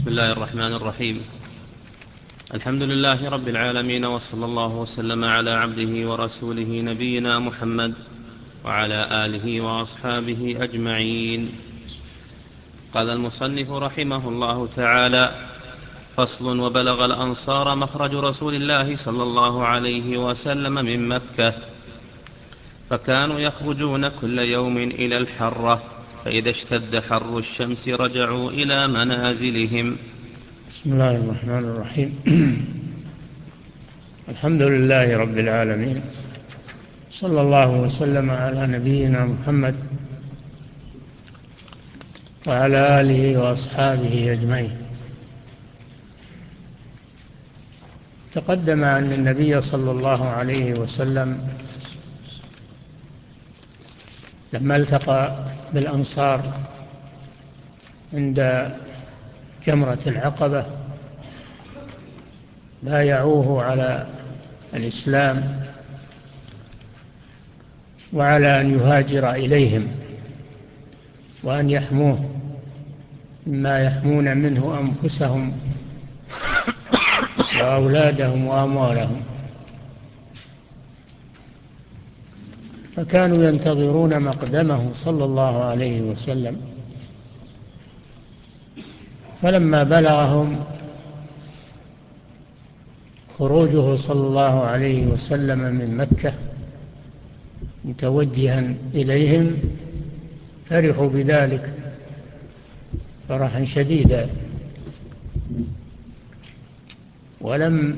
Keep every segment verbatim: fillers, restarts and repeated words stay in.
بسم الله الرحمن الرحيم. الحمد لله رب العالمين، وصلى الله وسلم على عبده ورسوله نبينا محمد وعلى آله وأصحابه أجمعين. قال المصنف رحمه الله تعالى: فصل. وبلغ الأنصار مخرج رسول الله صلى الله عليه وسلم من مكة، فكانوا يخرجون كل يوم إلى الحرة، فإذا اشتد حر الشمس رجعوا إلى منازلهم. بسم الله الرحمن الرحيم. الحمد لله رب العالمين، صلى الله وسلم على نبينا محمد وعلى آله وأصحابه أجمعين. تقدم أن النبي صلى الله عليه وسلم لما التقى بالأنصار عند جمرة العقبة بايعوه على الإسلام وعلى أن يهاجر إليهم وأن يحموه مما يحمون منه أنفسهم وأولادهم وأموالهم. فكانوا ينتظرون مقدمه صلى الله عليه وسلم، فلما بلغهم خروجه صلى الله عليه وسلم من مكة متوجها إليهم فرحوا بذلك فرحا شديدا، ولم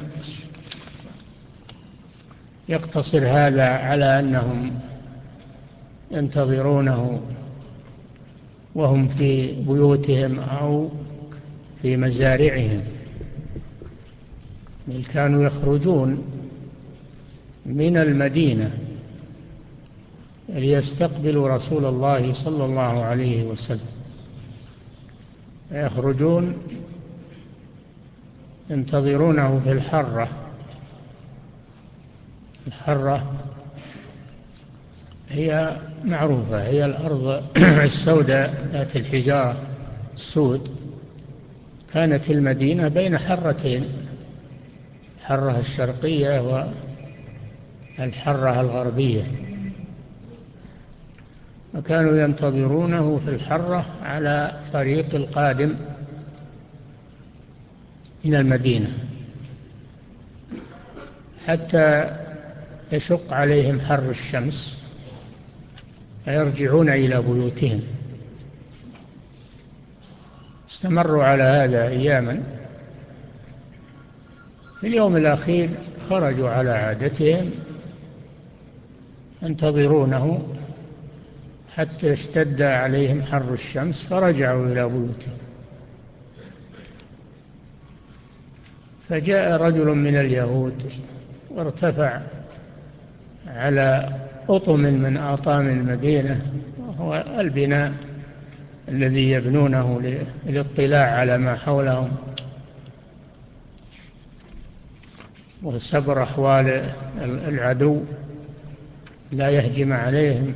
يقتصر هذا على أنهم ينتظرونه وهم في بيوتهم أو في مزارعهم، بل كانوا يخرجون من المدينة ليستقبلوا رسول الله صلى الله عليه وسلم، يخرجون ينتظرونه في الحرة. الحرة هي معروفة، هي الأرض السوداء ذات الحجارة السود. كانت المدينة بين حرتين، الحرة الشرقية والحرة الغربية، وكانوا ينتظرونه في الحرة على طريق القادم من المدينة حتى يشق عليهم حر الشمس فيرجعون إلى بيوتهم. استمروا على هذا أياما. في اليوم الأخير خرجوا على عادتهم ينتظرونه حتى اشتد عليهم حر الشمس فرجعوا إلى بيوتهم. فجاء رجل من اليهود وارتفع على أطم من أطام المدينة، وهو البناء الذي يبنونه للاطلاع على ما حولهم وسبر أحوال العدو لا يهجم عليهم.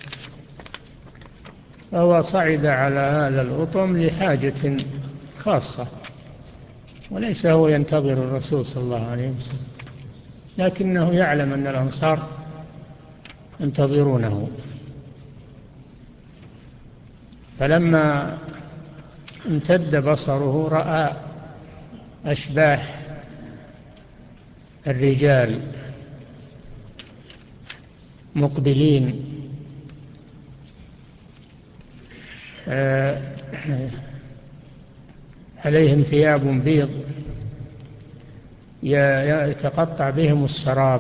فهو صعد على هذا الأطم لحاجة خاصة، وليس هو ينتظر الرسول صلى الله عليه وسلم، لكنه يعلم أن الأنصار ينتظرونه. فلما امتد بصره رأى أشباح الرجال مقبلين عليهم ثياب بيض يتقطع بهم السراب،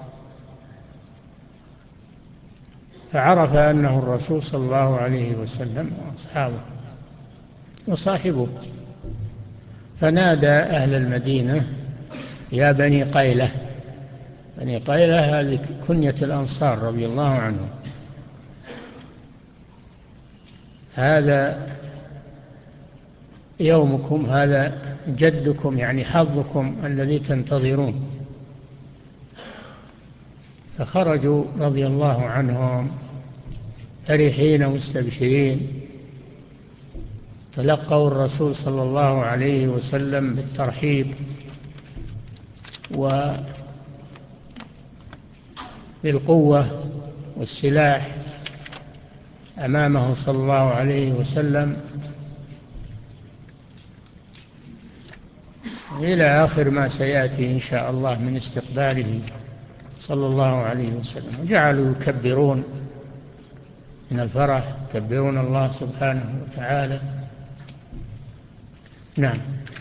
فعرف أنه الرسول صلى الله عليه وسلم وأصحابه وصاحبه، فنادى أهل المدينة: يا بني قيلة. بني قيلة هذه كنية الأنصار رضي الله عنهم. هذا يومكم، هذا جدكم، يعني حظكم الذي تنتظرون. فخرجوا رضي الله عنهم فرحين مستبشرين، تلقوا الرسول صلى الله عليه وسلم بالترحيب وبالقوة والسلاح أمامه صلى الله عليه وسلم إلى آخر ما سيأتي إن شاء الله من استقباله صلى الله عليه وسلم. وجعلوا يكبرون من الفرح، يكبرون الله سبحانه وتعالى. نعم.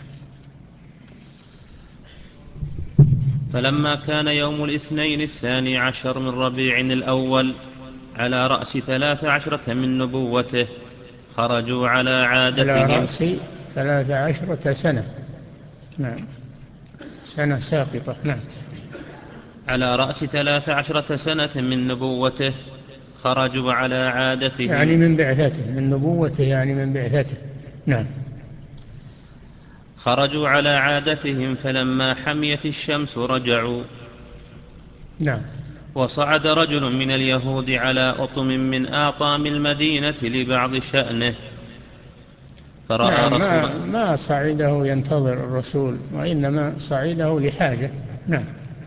فلما كان يوم الاثنين الثاني عشر من ربيع الأول على رأس ثلاث عشرة من نبوته خرجوا على عادتهم. على رأس ثلاث عشرة سنة. نعم، سنة ساقطة. نعم. على رأس ثلاث عشرة سنة من نبوته خرجوا على عادتهم، يعني من بعثته، من نبوته يعني من بعثته. نعم. خرجوا على عادتهم فلما حميت الشمس رجعوا. نعم. وصعد رجل من اليهود على أطم من آطام المدينة لبعض شأنه فرأى نعم. رسول ما, ما صعده ينتظر الرسول، وإنما صعده لحاجة. نعم.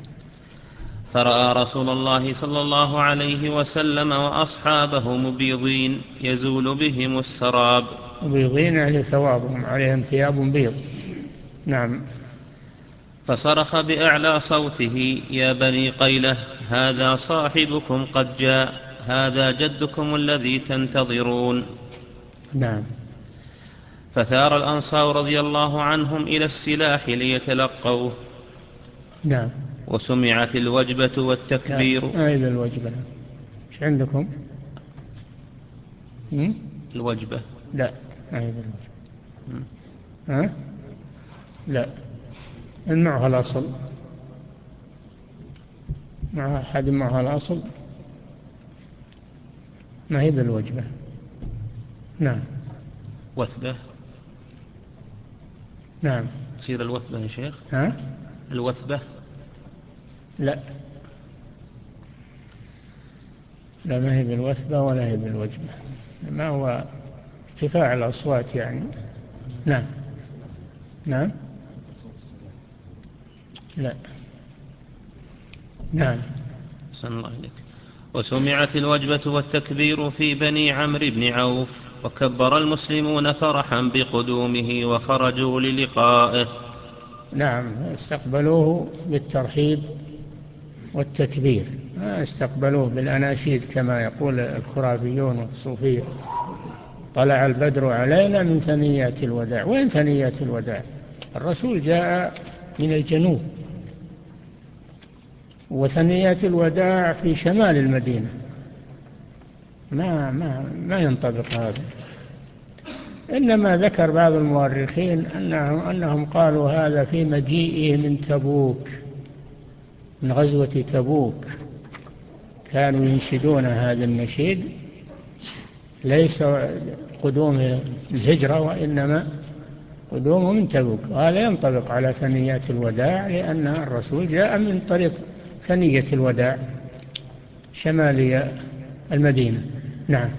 فرأى رسول الله صلى الله عليه وسلم وأصحابه مبيضين يزول بهم السراب. مبيضين يعني ثوابهم، عليهم ثياب بيض. نعم. فصرخ بأعلى صوته: يا بني قيلة، هذا صاحبكم قد جاء، هذا جدكم الذي تنتظرون. نعم. فثار الأنصار رضي الله عنهم إلى السلاح ليتلقوه. نعم. وسمعت الوجبة والتكبير. أين الوجبة؟ إيش عندكم؟ م? الوجبة لا، أين الوجبة؟ ها؟ لا، معها الأصل. مع أحد معها الأصل ما هي بالوجبة. نعم. وثبة. نعم. تصير الوثبة يا شيخ. ها؟ الوثبة. لا، لا، ما هي بالوثبة ولا هي بالوجبة، ما هو ارتفاع الأصوات يعني. نعم. نعم. لا. نعم. أحسن الله إليك. وسمعت الوجبة والتكبير في بني عمرو بن عوف، وكبر المسلمون فرحا بقدومه وخرجوا للقائه. نعم، استقبلوه بالترحيب والتكبير، ما استقبلوه بالأناشيد كما يقول الخرافيون والصوفية. طلع البدر علينا من ثنيات الوداع. وين ثنيات الوداع؟ الرسول جاء من الجنوب، وثنيات الوداع في شمال المدينة. ما ما ما ينطبق هذا. إنما ذكر بعض المؤرخين أنهم, أنهم قالوا هذا في مجيئه من تبوك، من غزوة تبوك. كانوا ينشدون هذا النشيد، ليس قدوم الهجرة وإنما قدومه من تبوك. وهذا ينطبق على ثنيات الوداع، لأن الرسول جاء من طريق ثنية الوداع شمالي المدينة. نعم.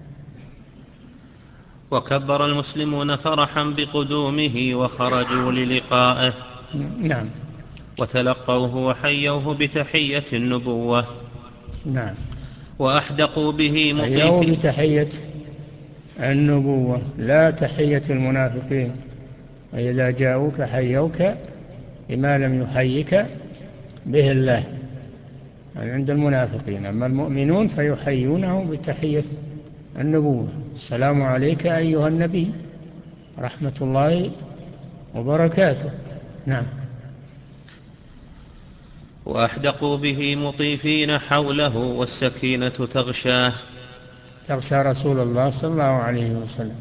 وكبر المسلمون فرحا بقدومه وخرجوا للقائه. نعم. وتلقوه وحيوه بتحية النبوة. نعم. وأحدقوا به مطيفين. حيوه بتحية النبوة، لا تحية المنافقين. وإذا جاءوك حيوك بما لم يحيك به الله، يعني عند المنافقين. أما المؤمنون فيحيونه بتحية النبوة: السلام عليك أيها النبي، رحمة الله وبركاته. نعم. وأحدقوا به مطيفين حوله والسكينة تغشاه. تغشى رسول الله صلى الله عليه وسلم،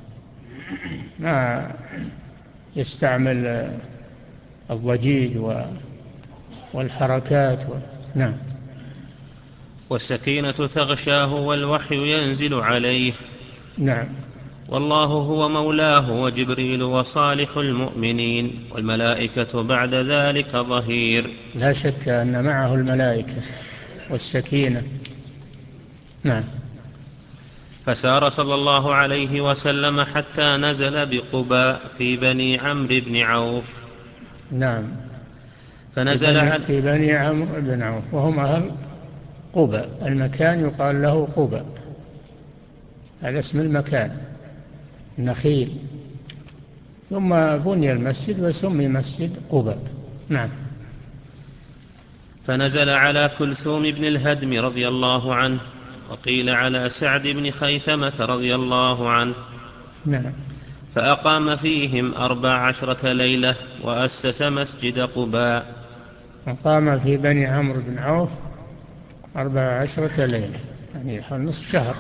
ما يستعمل الضجيج والحركات و... نعم. والسكينة تغشاه والوحي ينزل عليه. نعم. والله هو مولاه وجبريل وصالح المؤمنين والملائكة بعد ذلك ظهير. لا شك أن معه الملائكة والسكينة. نعم. فسار صلى الله عليه وسلم حتى نزل بقباء في بني عمرو بن عوف. نعم. فنزل في بني, عن في بني عمرو بن عوف وهم أهل قباء، المكان يقال له قباء، هذا اسم المكان، نخيل، ثم بني المسجد وسمي مسجد قباء. نعم. فنزل على كلثوم بن الهدم رضي الله عنه، وقيل على سعد بن خيثمة رضي الله عنه. نعم. فأقام فيهم أربع عشرة ليلة وأسس مسجد قباء. أقام في بني عمرو بن عوف أربع عشرة ليلة، يعني نصف شهر،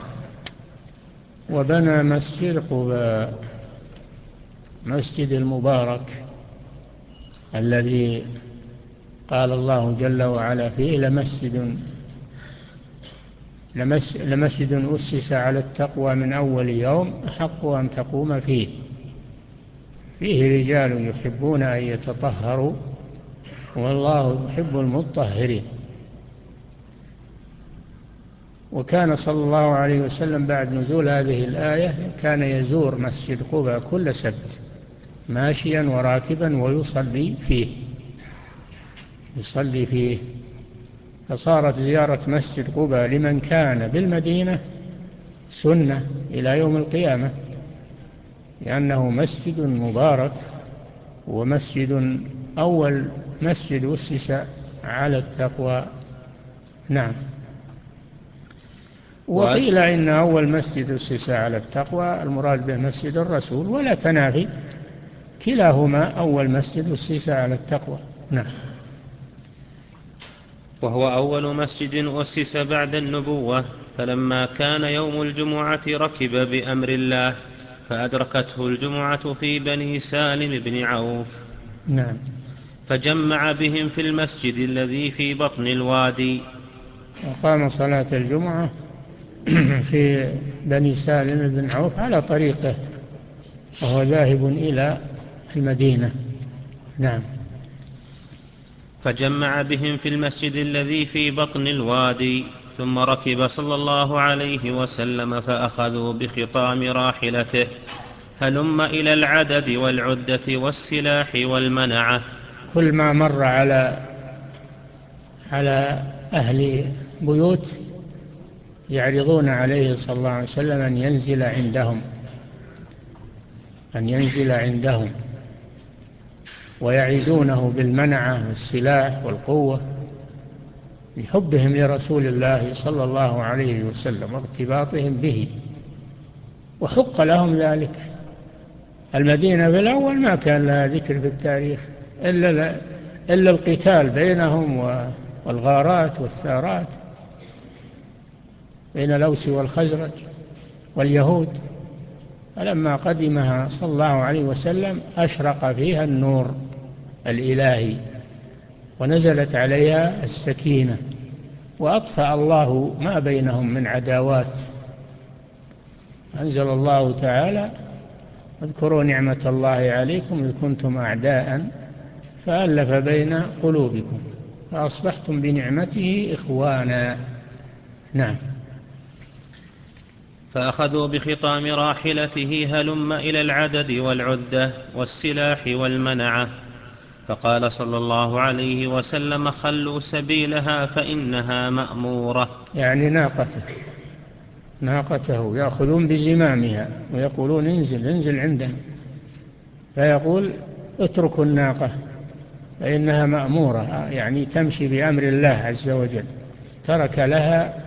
وبنى مسجد قباء، مسجد المبارك الذي قال الله جل وعلا فيه لمسجد لمسجد أسس على التقوى من أول يوم أحق أن تقوم فيه، فيه رجال يحبون أن يتطهروا والله يحب المطهرين. وكان صلى الله عليه وسلم بعد نزول هذه الآية كان يزور مسجد قباء كل سبت ماشيا وراكبا ويصلي فيه يصلي فيه فصارت زيارة مسجد قباء لمن كان بالمدينة سنة إلى يوم القيامة، لأنه مسجد مبارك ومسجد أول مسجد أسس على التقوى. نعم. وقيل إن أول مسجد أسس على التقوى المراد به مسجد الرسول، ولا تنافي، كلاهما أول مسجد أسس على التقوى. نعم. وهو أول مسجد أسس بعد النبوة. فلما كان يوم الجمعة ركب بأمر الله فأدركته الجمعة في بني سالم بن عوف. نعم. فجمع بهم في المسجد الذي في بطن الوادي. وقام صلاة الجمعة في بني سالم بن عوف على طريقه وهو ذاهب إلى المدينة. نعم. فجمع بهم في المسجد الذي في بطن الوادي، ثم ركب صلى الله عليه وسلم فأخذوا بخطام راحلته هلم إلى العدد والعدة والسلاح والمنعة. كل ما مر على على أهل بيوت يعرضون عليه صلى الله عليه وسلم أن ينزل عندهم أن ينزل عندهم ويعيدونه بالمنعة والسلاح والقوة لحبهم لرسول الله صلى الله عليه وسلم وارتباطهم به، وحق لهم ذلك. المدينة في الأول ما كان لها ذكر في التاريخ إلا, إلا القتال بينهم والغارات والثارات بين الأوس والخزرج واليهود. فلما قدمها صلى الله عليه وسلم أشرق فيها النور الإلهي ونزلت عليها السكينة وأطفأ الله ما بينهم من عداوات. أنزل الله تعالى اذكروا نعمة الله عليكم إذ كنتم أعداء فألف بين قلوبكم فأصبحتم بنعمته إخوانا. نعم. فأخذوا بخطام راحلته هلم إلى العدد والعدة والسلاح والمنعة. فقال صلى الله عليه وسلم خلوا سبيلها فإنها مأمورة، يعني ناقته ناقته يأخذون بزمامها ويقولون انزل انزل عندنا، فيقول اتركوا الناقة فإنها مأمورة، يعني تمشي بأمر الله عز وجل، ترك لها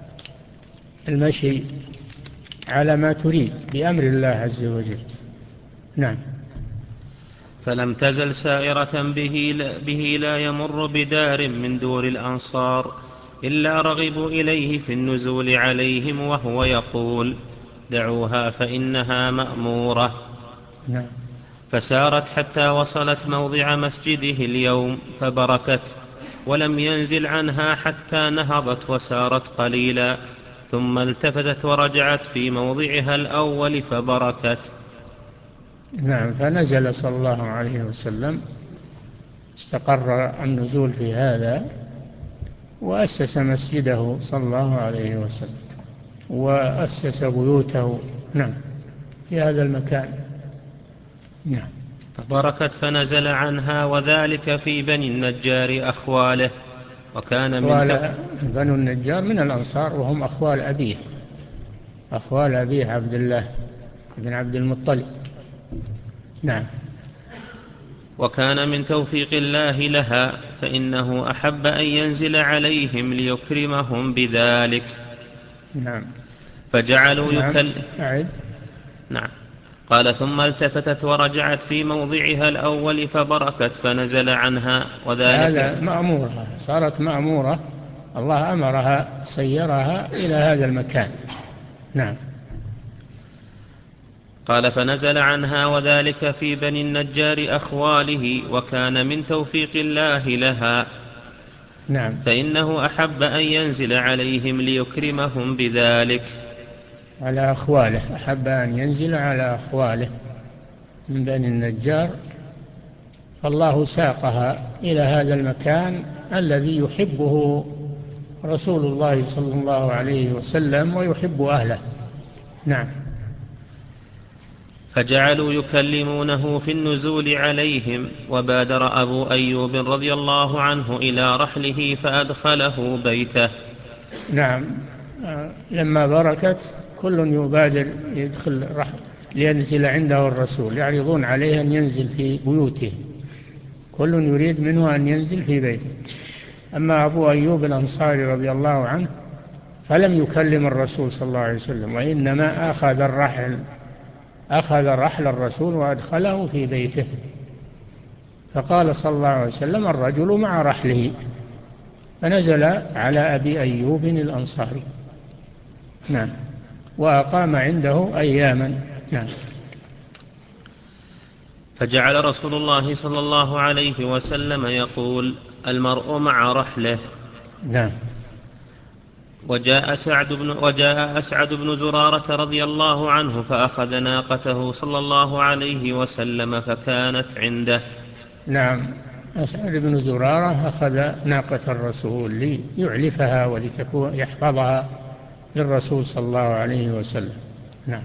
المشي على ما تريد بأمر الله عز وجل. نعم. فلم تزل سائرة به لا, به لا يمر بدار من دور الأنصار إلا رغبوا إليه في النزول عليهم وهو يقول دعوها فإنها مأمورة. نعم. فسارت حتى وصلت موضع مسجده اليوم فبركت، ولم ينزل عنها حتى نهضت وسارت قليلا، ثم التفتت ورجعت في موضعها الأول فبركت. نعم. فنزل صلى الله عليه وسلم، استقر النزول في هذا وأسس مسجده صلى الله عليه وسلم. وأسس بيوته نعم في هذا المكان. نعم. فبركت فنزل عنها وذلك في بني النجار أخواله. وكان من أخوال بنو النجار من الأنصار وهم أخوال أبيه أخوال أبيه عبد الله بن عبد المطلب. نعم. وكان من توفيق الله لها فإنه أحب أن ينزل عليهم ليكرمهم بذلك. نعم. فجعلوا نعم. يكل أعد. نعم. قال ثم التفتت ورجعت في موضعها الأول فبركت فنزل عنها وذلك. هذا مأمورها صارت مأمورة الله أمرها سيرها إلى هذا المكان. نعم. قال فنزل عنها وذلك في بني النجار أخواله. وكان من توفيق الله لها نعم. فإنه أحب أن ينزل عليهم ليكرمهم بذلك. على أخواله أحب أن ينزل على أخواله من بني النجار فالله ساقها إلى هذا المكان الذي يحبه رسول الله صلى الله عليه وسلم ويحب أهله. نعم. فجعلوا يكلمونه في النزول عليهم. وبادر أبو أيوب رضي الله عنه إلى رحله فأدخله بيته. نعم. لما بركت كل يبادر يدخل رحل لينزل عنده الرسول يعرضون عليه أن ينزل في بيوته كل يريد منه أن ينزل في بيته. أما أبو أيوب الأنصاري رضي الله عنه فلم يكلم الرسول صلى الله عليه وسلم وإنما أخذ الرحل أخذ رحل الرسول وأدخله في بيته. فقال صلى الله عليه وسلم الرجل مع رحله فنزل على أبي أيوب الأنصاري. نعم. وأقام عنده أياما. نعم. فجعل رسول الله صلى الله عليه وسلم يقول المرء مع رحله. نعم. وجاء سعد بن وجاء أسعد بن زرارة رضي الله عنه فأخذ ناقته صلى الله عليه وسلم فكانت عنده. نعم. أسعد بن زرارة أخذ ناقة الرسول ليعلفها ولتكون يحفظها للرسول صلى الله عليه وسلم. نعم.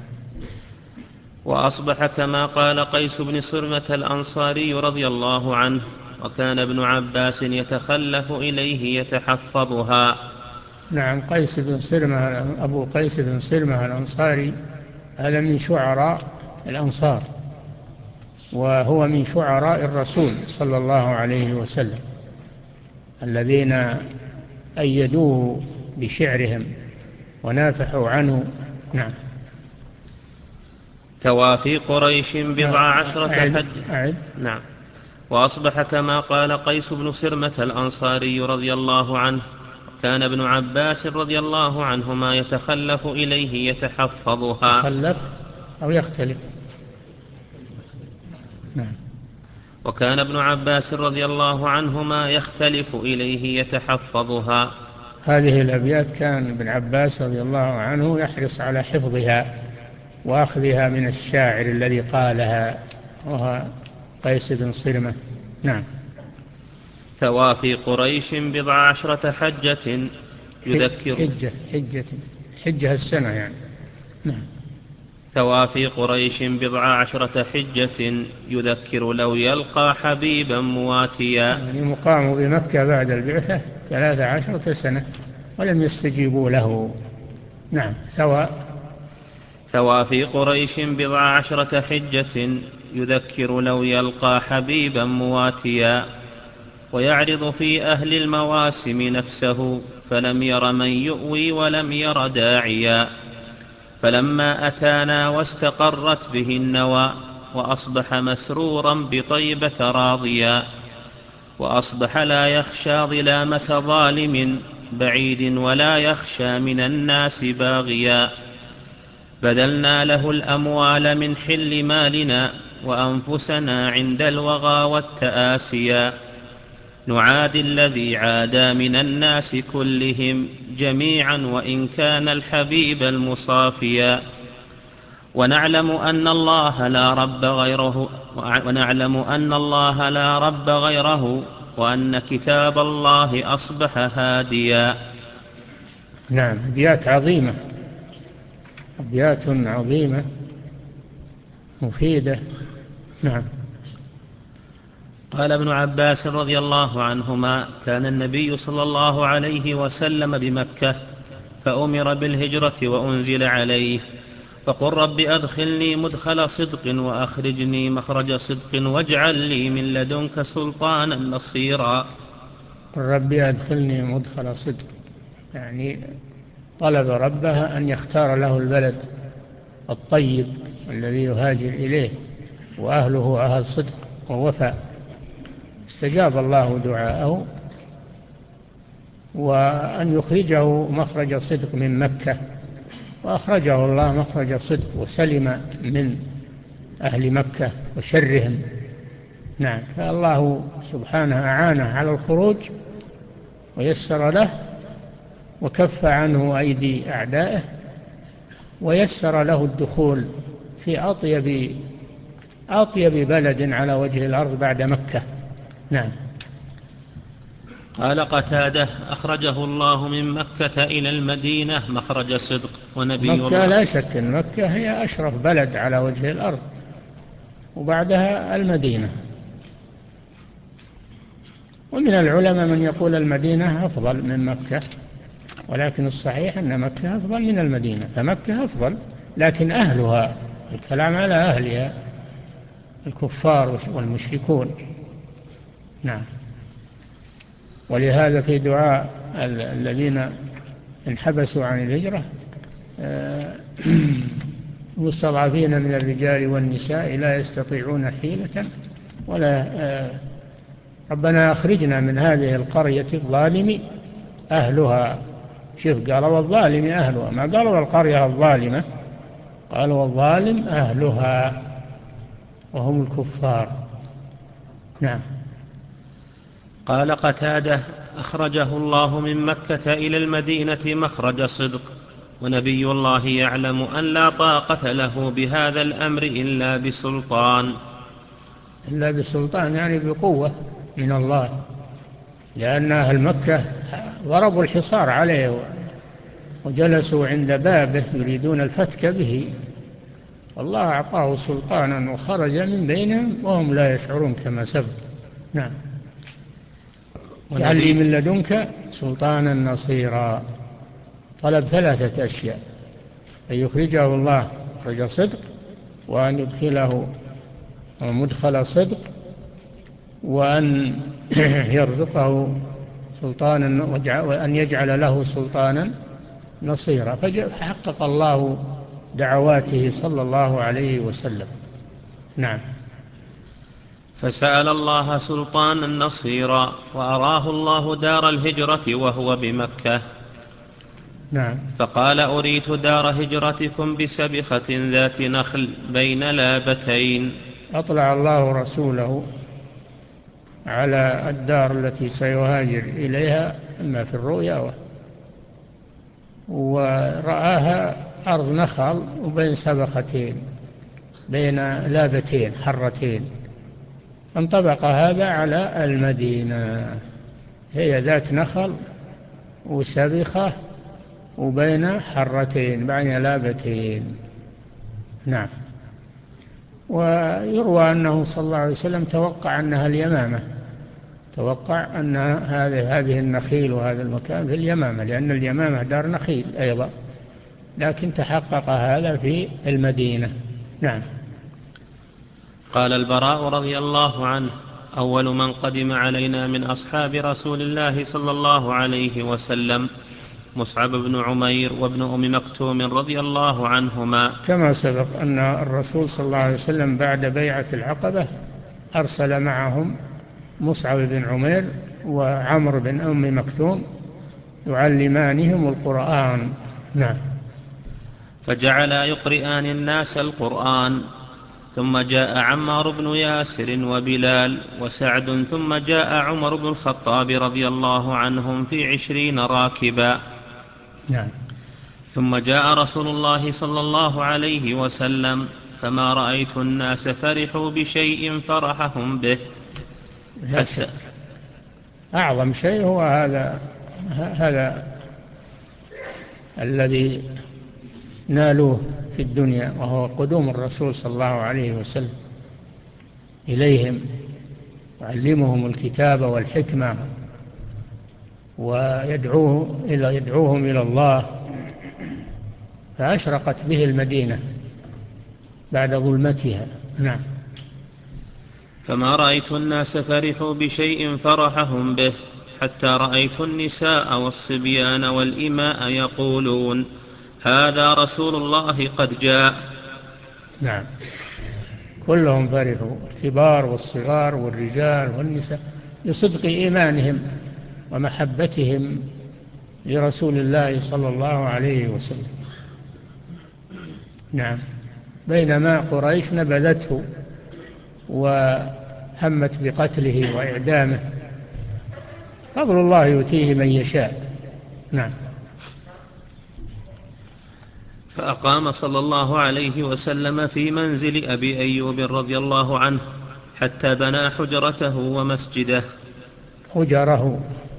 وأصبح كما قال قيس بن صرمة الأنصاري رضي الله عنه. وكان ابن عباس يتخلف إليه يتحفظها. نعم. قيس بن صرمة أبو قيس بن صرمة الأنصاري هذا من شعراء الأنصار وهو من شعراء الرسول صلى الله عليه وسلم الذين أيدوه بشعرهم ونافحوا عنه. نعم. توافي قريش بضع عشرة حج. أعد. نعم. وأصبح كما قال قيس بن صرمة الأنصاري رضي الله عنه. كان ابن عباس رضي الله عنهما يتخلف إليه يتحفظها. يتخلف أو يختلف. نعم. وكان ابن عباس رضي الله عنهما يختلف إليه يتحفظها. هذه الأبيات كان ابن عباس رضي الله عنه يحرص على حفظها وأخذها من الشاعر الذي قالها وهو قيس بن صرمة. نعم. توافي قريش بضع عشرة حجة يذكر حجة حجة حجة السنة يعني. نعم. توافي قريش بضع عشرة حجة يذكر لو يلقى حبيبا مواتيا. يعني مقام بمكة بعد البعثة ثلاث عشرة سنة ولم يستجيبوا له. نعم. سواء. توافي قريش بضع عشرة حجة يذكر لو يلقى حبيبا مواتيا. ويعرض في أهل المواسم نفسه فلم ير من يؤوي ولم ير داعيا. فلما أتانا واستقرت به النوى وأصبح مسرورا بطيبة راضيا. وأصبح لا يخشى ظلامة ظالم بعيد ولا يخشى من الناس باغيا. بذلنا له الأموال من حل مالنا وأنفسنا عند الوغى والتآسيا. نعادي الذي عادى من الناس كلهم جميعا وإن كان الحبيب المصافيا. ونعلم أن الله لا رب غيره ونعلم أن الله لا رب غيره وأن كتاب الله أصبح هاديا. نعم. أبيات عظيمة أبيات عظيمة مفيدة. نعم. قال ابن عباس رضي الله عنهما: كان النبي صلى الله عليه وسلم بمكة فأمر بالهجرة وأنزل عليه: فقل رب أدخلني مدخل صدق وأخرجني مخرج صدق واجعل لي من لدنك سلطانا نصيرا. رب أدخلني مدخل صدق، يعني طلب ربه أن يختار له البلد الطيب الذي يهاجر إليه وأهله أهل صدق ووفاء. استجاب الله دعاءه، وأن يخرجه مخرج صدق من مكة، وأخرجه الله مخرج صدق وسلم من أهل مكة وشرهم. نعم. فالله سبحانه أعانه على الخروج ويسر له وكف عنه أيدي أعدائه ويسر له الدخول في أطيب أطيب بلد على وجه الأرض بعد مكة. نعم. قال قتادة: أخرجه الله من مكة إلى المدينة مخرج صدق ونبي مكة الله. لا شك أن مكة هي أشرف بلد على وجه الأرض، وبعدها المدينة. ومن العلماء من يقول المدينة أفضل من مكة، ولكن الصحيح أن مكة أفضل من المدينة، فمكة أفضل، لكن أهلها، الكلام على أهلها، الكفار والمشركون. نعم. ولهذا في دعاء الذين انحبسوا عن الهجرة مستضعفين من الرجال والنساء لا يستطيعون حيلة ولا ربنا أخرجنا من هذه القرية الظالم أهلها. شوف، قالوا والظالم أهلها، ما قالوا القرية الظالمة، قالوا والظالم أهلها وهم الكفار. نعم. قال قتادة: أخرجه الله من مكة إلى المدينة مخرج صدق ونبي الله يعلم أن لا طاقة له بهذا الأمر إلا بسلطان. إلا بسلطان يعني بقوة من الله، لأن أهل مكة ضربوا الحصار عليه وجلسوا عند بابه يريدون الفتك به، والله أعطاه سلطانا وخرج من بينهم وهم لا يشعرون كما سبق. نعم. واجعل لي من لدنك سلطانا نصيرا. طلب ثلاثة أشياء: أن يخرجه الله مخرج صدق، وأن يدخله مدخل صدق، وأن يرزقه سلطانا، وأن يجعل له سلطانا نصيرا. فحقق الله دعواته صلى الله عليه وسلم. نعم. فسأل الله سلطانا نصيرا وأراه الله دار الهجرة وهو بمكة. نعم. فقال: أريت دار هجرتكم بسبخة ذات نخل بين لابتين. أطلع الله رسوله على الدار التي سيهاجر إليها إما في الرؤيا، ورآها أرض نخل وبين سبختين بين لابتين حرتين، انطبق هذا على المدينة، هي ذات نخل وسبخة وبين حرتين بين لابتين. نعم. ويروى أنه صلى الله عليه وسلم توقع أنها اليمامة، توقع أن هذه هذه النخيل وهذا المكان في اليمامة، لأن اليمامة دار نخيل أيضا، لكن تحقق هذا في المدينة. نعم. قال البراء رضي الله عنه: أول من قدم علينا من أصحاب رسول الله صلى الله عليه وسلم مصعب بن عمير وابن أم مكتوم رضي الله عنهما. كما سبق أن الرسول صلى الله عليه وسلم بعد بيعة العقبة أرسل معهم مصعب بن عمير وعمر بن أم مكتوم يعلمانهم القرآن. نعم. فجعلا يقرئان الناس القرآن، ثم جاء عمار بن ياسر وبلال وسعد، ثم جاء عمر بن الخطاب رضي الله عنهم في عشرين راكبا. نعم. ثم جاء رسول الله صلى الله عليه وسلم، فما رأيت الناس فرحوا بشيء فرحهم به. لا شك أعظم شيء هو هذا هذا الذي نالوه في الدنيا، وهو قدوم الرسول صلى الله عليه وسلم إليهم، يعلمهم الكتاب والحكمة ويدعوه إلى يدعوهم إلى الله، فأشرقت به المدينة بعد ظلمتها. نعم. فما رأيت الناس فرحوا بشيء فرحهم به، حتى رأيت النساء والصبيان والإماء يقولون: هذا رسول الله قد جاء. نعم، كلهم فرحوا، الكبار والصغار والرجال والنساء، لصدق إيمانهم ومحبتهم لرسول الله صلى الله عليه وسلم. نعم. بينما قريش نبذته وهمت بقتله وإعدامه، فضل الله يؤتيه من يشاء. نعم. فأقام صلى الله عليه وسلم في منزل أبي أيوب رضي الله عنه حتى بنى حجرته ومسجده. حجره،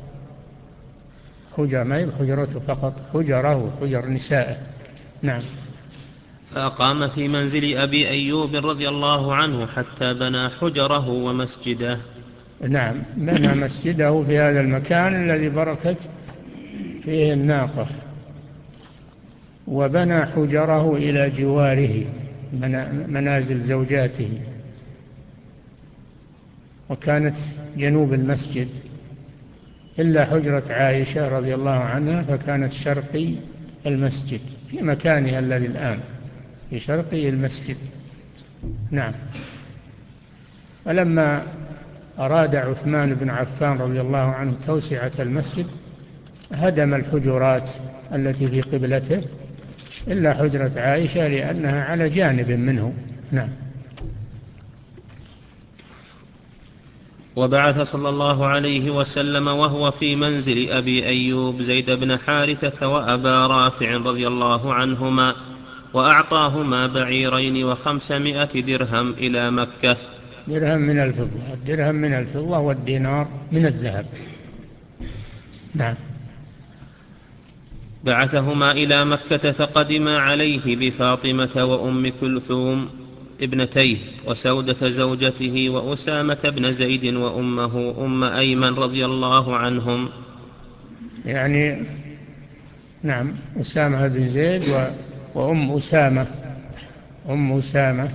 حجر ما يبقى حجرته فقط، حجره حجر نسائه. نعم. فأقام في منزل أبي أيوب رضي الله عنه حتى بنى حجره ومسجده. نعم، بنى مسجده في هذا المكان الذي بركت فيه الناقة، وبنى حجره إلى جواره منازل زوجاته، وكانت جنوب المسجد، إلا حجرة عائشة رضي الله عنها فكانت شرقي المسجد في مكانها الذي الآن في شرقي المسجد. نعم. فلما أراد عثمان بن عفان رضي الله عنه توسعة المسجد هدم الحجرات التي في قبلته إلا حجرة عائشة لأنها على جانب منه. نعم. وبعث صلى الله عليه وسلم وهو في منزل أبي أيوب زيد بن حارثة وأبا رافع رضي الله عنهما، وأعطاهما بعيرين وخمسمائة درهم إلى مكة. درهم من الفضة، الدرهم من الفضة والدينار من الذهب. نعم. بعثهما إلى مكة فقدما عليه بفاطمة وأم كلثوم ابنتيه وسودة زوجته وأسامة بن زيد وأمه أم أيمن رضي الله عنهم. يعني نعم، أسامة بن زيد و... وأم أسامة، أم أسامة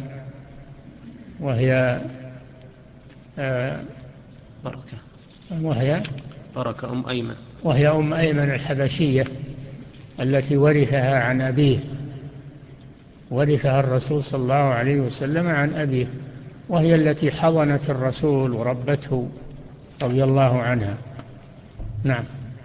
وهي آه بركة وهي بركة أم أيمن، وهي أم أيمن الحبشية التي ورثها عن أبيه، ورثها الرسول صلى الله عليه وسلم عن أبيه، وهي التي حضنت الرسول وربته رضي الله عنها. نعم.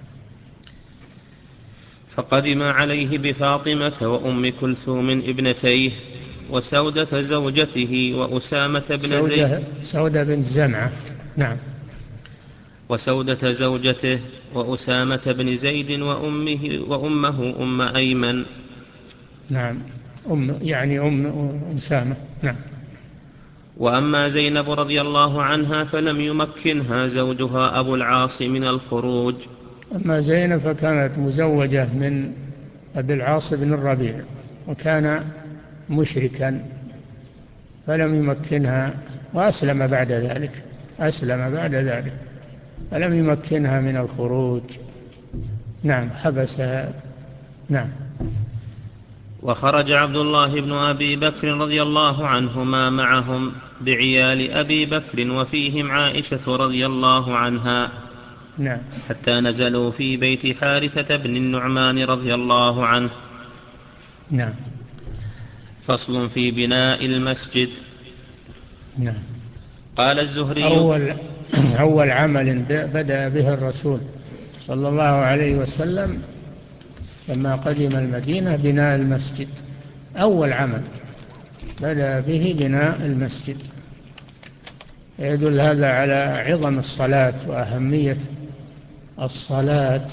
فقدم عليه بفاطمة وأم كلثوم ابنتيه وسودة زوجته وأسامة بن سودة زيد سودة بن زمعة. نعم. وسودة زوجته وأسامة بن زيد وأمه وأمه أم أيمن. نعم، أم يعني أم أسامة. نعم. وأما زينب رضي الله عنها فلم يمكنها زوجها أبو العاص من الخروج. أما زينب فكانت مزوجة من أبي العاص بن الربيع، وكان مشركا فلم يمكنها، وأسلم بعد ذلك، أسلم بعد ذلك فلم يمكنها من الخروج. نعم، حبسها. نعم. وخرج عبد الله بن أبي بكر رضي الله عنهما معهم بعيال أبي بكر وفيهم عائشة رضي الله عنها. نعم. حتى نزلوا في بيت حارثة بن النعمان رضي الله عنه. نعم. فصل في بناء المسجد. نعم. قال الزهري: أول, أول عمل بدأ به الرسول صلى الله عليه وسلم لما قدم المدينة بناء المسجد، أول عمل بدأ به بناء المسجد، يدل هذا على عظم الصلاة وأهمية الصلاة،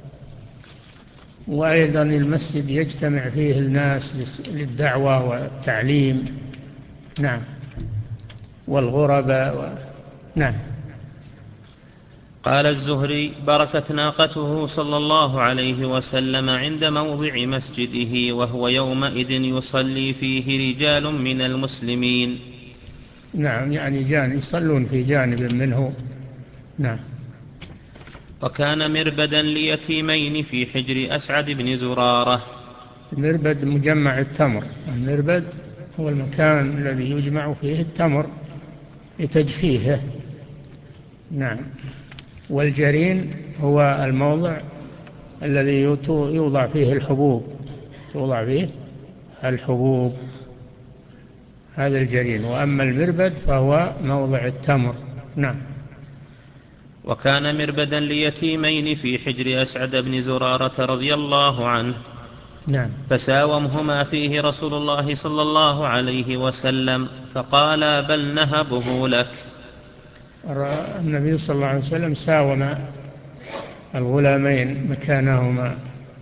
وأيضا المسجد يجتمع فيه الناس للدعوة والتعليم. نعم. والغرباء و... نعم. قال الزهري: بركت ناقته صلى الله عليه وسلم عند موضع مسجده وهو يومئذ يصلي فيه رجال من المسلمين. نعم، يعني جانب يصلون في جانب منه. نعم. وكان مربدا ليتيمين في حجر أسعد بن زرارة. المربد مجمع التمر. المربد هو المكان الذي يجمع فيه التمر لتجفيفه. نعم. والجرين هو الموضع الذي يوضع فيه الحبوب، توضع فيه الحبوب، هذا الجرين. وأما المربد فهو موضع التمر. نعم. وكان مربدا ليتيمين في حجر أسعد بن زرارة رضي الله عنه. نعم. فساومهما فيه رسول الله صلى الله عليه وسلم فقال: بل نهبه لك. النبي صلى الله عليه وسلم ساوم الغلامين مكانهما،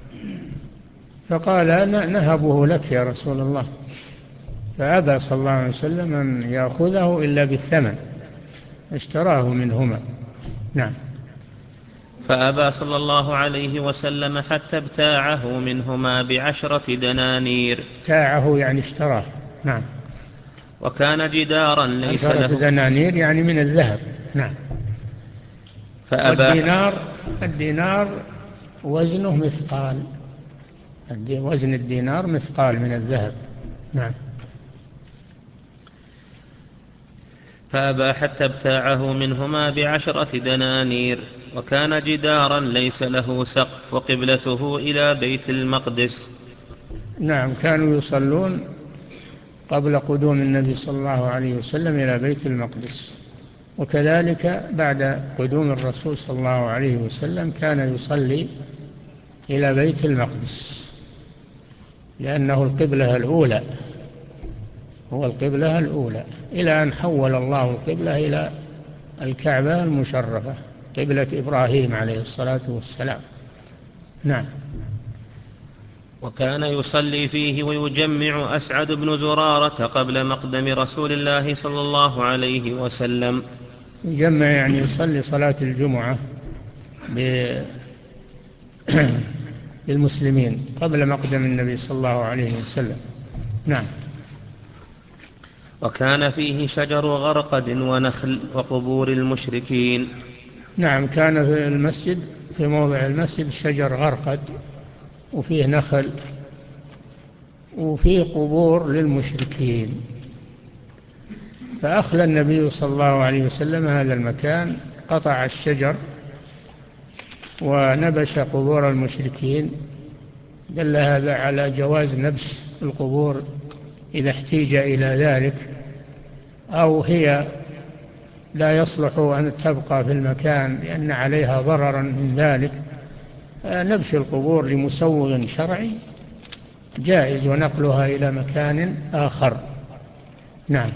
فقال: نهبه لك يا رسول الله. فأبى صلى الله عليه وسلم أن يأخذه إلا بالثمن، اشتراه منهما. نعم. فأبى صلى الله عليه وسلم حتى ابتاعه منهما بعشرة دنانير. ابتاعه يعني اشتراه. نعم. وكان جدارا ليس له. عشرة دنانير يعني من الذهب. نعم. فأبى. والدينار الدينار وزنه مثقال، وزن الدينار مثقال من الذهب. نعم. فأبى حتى ابتاعه منهما بعشرة دنانير. وكان جدارا ليس له سقف وقبلته إلى بيت المقدس. نعم. كانوا يصلون قبل قدوم النبي صلى الله عليه وسلم إلى بيت المقدس، وكذلك بعد قدوم الرسول صلى الله عليه وسلم كان يصلي إلى بيت المقدس، لأنه القبلة الأولى، هو القبلة الأولى، إلى أن حول الله القبلة إلى الكعبة المشرفة قبلة إبراهيم عليه الصلاة والسلام. نعم. وكان يصلي فيه ويجمع أسعد بن زرارة قبل مقدم رسول الله صلى الله عليه وسلم. يجمع يعني يصلي صلاة الجمعة للمسلمين قبل مقدم النبي صلى الله عليه وسلم. نعم. وكان فيه شجر غرقد ونخل وقبور المشركين. نعم. كان في المسجد، في موضع المسجد، شجر غرقد وفيه نخل وفيه قبور للمشركين. فأخلى النبي صلى الله عليه وسلم هذا المكان، قطع الشجر ونبش قبور المشركين. دل هذا على جواز نبش القبور إذا احتيج إلى ذلك، أو هي لا يصلح أن تبقى في المكان لأن عليها ضررا من ذلك. نبش القبور لمسوغ شرعي جائز، ونقلها إلى مكان آخر. نعم.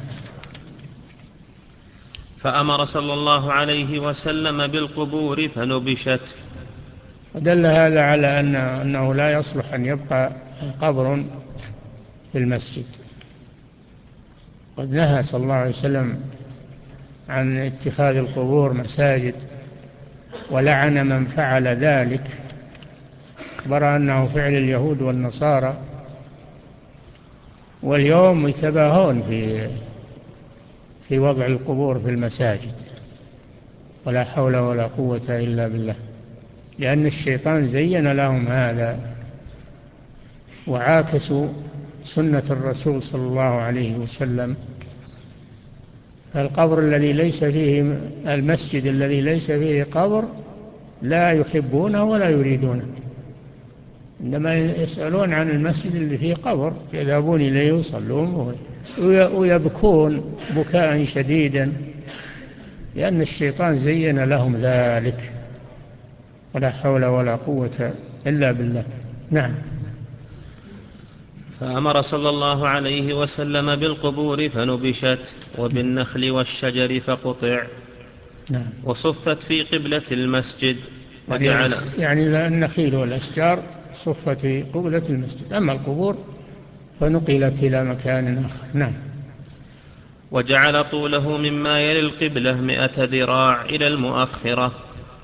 فأمر صلى الله عليه وسلم بالقبور فنبشت. ودل هذا على أن أنه لا يصلح أن يبقى قبر في المسجد. قد نهى صلى الله عليه وسلم عن اتخاذ القبور مساجد، ولعن من فعل ذلك، أخبر أنه فعل اليهود والنصارى، واليوم يتباهون في في وضع القبور في المساجد، ولا حول ولا قوة إلا بالله، لأن الشيطان زين لهم هذا وعاكسوا سنة الرسول صلى الله عليه وسلم. القبر الذي ليس فيه، المسجد الذي ليس فيه قبر لا يحبونه ولا يريدونه، إنما يسألون عن المسجد اللي فيه قبر، يذهبون إليه يصلون ويبكون بكاء شديدا، لأن الشيطان زين لهم ذلك، ولا حول ولا قوة إلا بالله. نعم. فأمر صلى الله عليه وسلم بالقبور فنبشت، وبالنخل والشجر فقطع. نعم. وصفت في قبلة المسجد. وجعل يعني النخيل والأشجار صفت في قبلة المسجد، أما القبور فنقلت إلى مكان آخر. نعم. وجعل طوله مما يلي القبلة مئة ذراع إلى المؤخرة.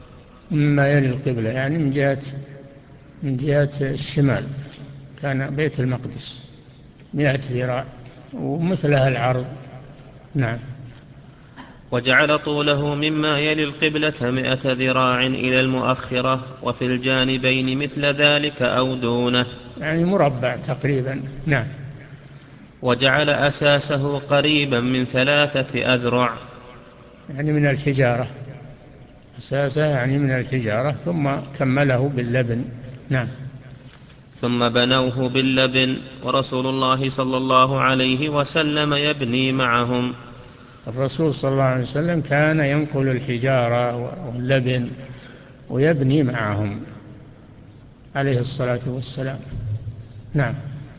مما يلي القبلة، يعني من جهة من جهة الشمال، كان بيت المقدس مئة ذراع ومثلها العرض. نعم. وجعل طوله مما يلي القبلة مئة ذراع إلى المؤخرة، وفي الجانبين مثل ذلك أو دونه، يعني مربع تقريبا. نعم. وجعل أساسه قريبا من ثلاثة أذرع، يعني من الحجارة، أساسه يعني من الحجارة، ثم كمله باللبن. نعم. ثم بنوه باللبن، ورسول الله صلى الله عليه وسلم يبني معهم. الرسول صلى الله عليه وسلم كان ينقل الحجارة واللبن ويبني معهم عليه الصلاة والسلام. نعم.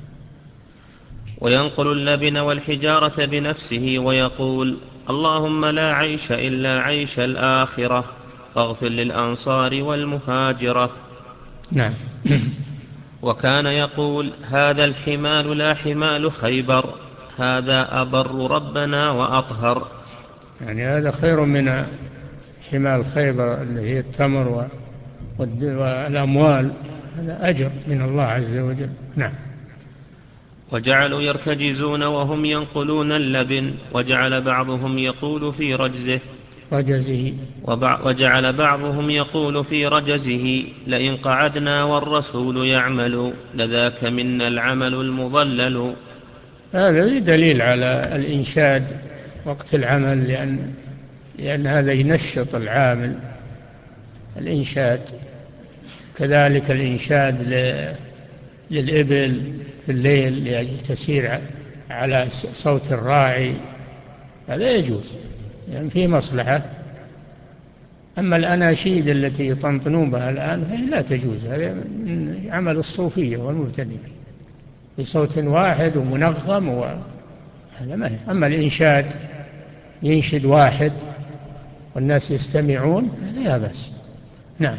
وينقل اللبن والحجارة بنفسه ويقول: اللهم لا عيش إلا عيش الآخرة، فاغفر للأنصار والمهاجرة. نعم. وكان يقول: هذا الحمال لا حمال خيبر، هذا أبر ربنا وأطهر. يعني هذا خير من حمال خيبر اللي هي التمر والأموال، هذا أجر من الله عز وجل. نعم. وجعلوا يرتجزون وهم ينقلون اللبن، وجعل بعضهم يقول في رجزه رجزه وجعل بعضهم يقول في رجزه: لئن قعدنا والرسول يعمل لذاك منا العمل المضلل. هذا دليل على الإنشاد وقت العمل، لأن, لأن هذا ينشط العامل، الإنشاد. كذلك الإنشاد للإبل في الليل لأجل تسير على صوت الراعي، هذا يجوز، يعني فيه مصلحة. أما الأناشيد التي يطنطنون بها الآن فهي لا تجوز، هذا من عمل الصوفية والمبتدئين، بصوت واحد ومنغم، وهذا ما هي. أما الإنشاد ينشد واحد والناس يستمعون، هذا لا بأس. نعم.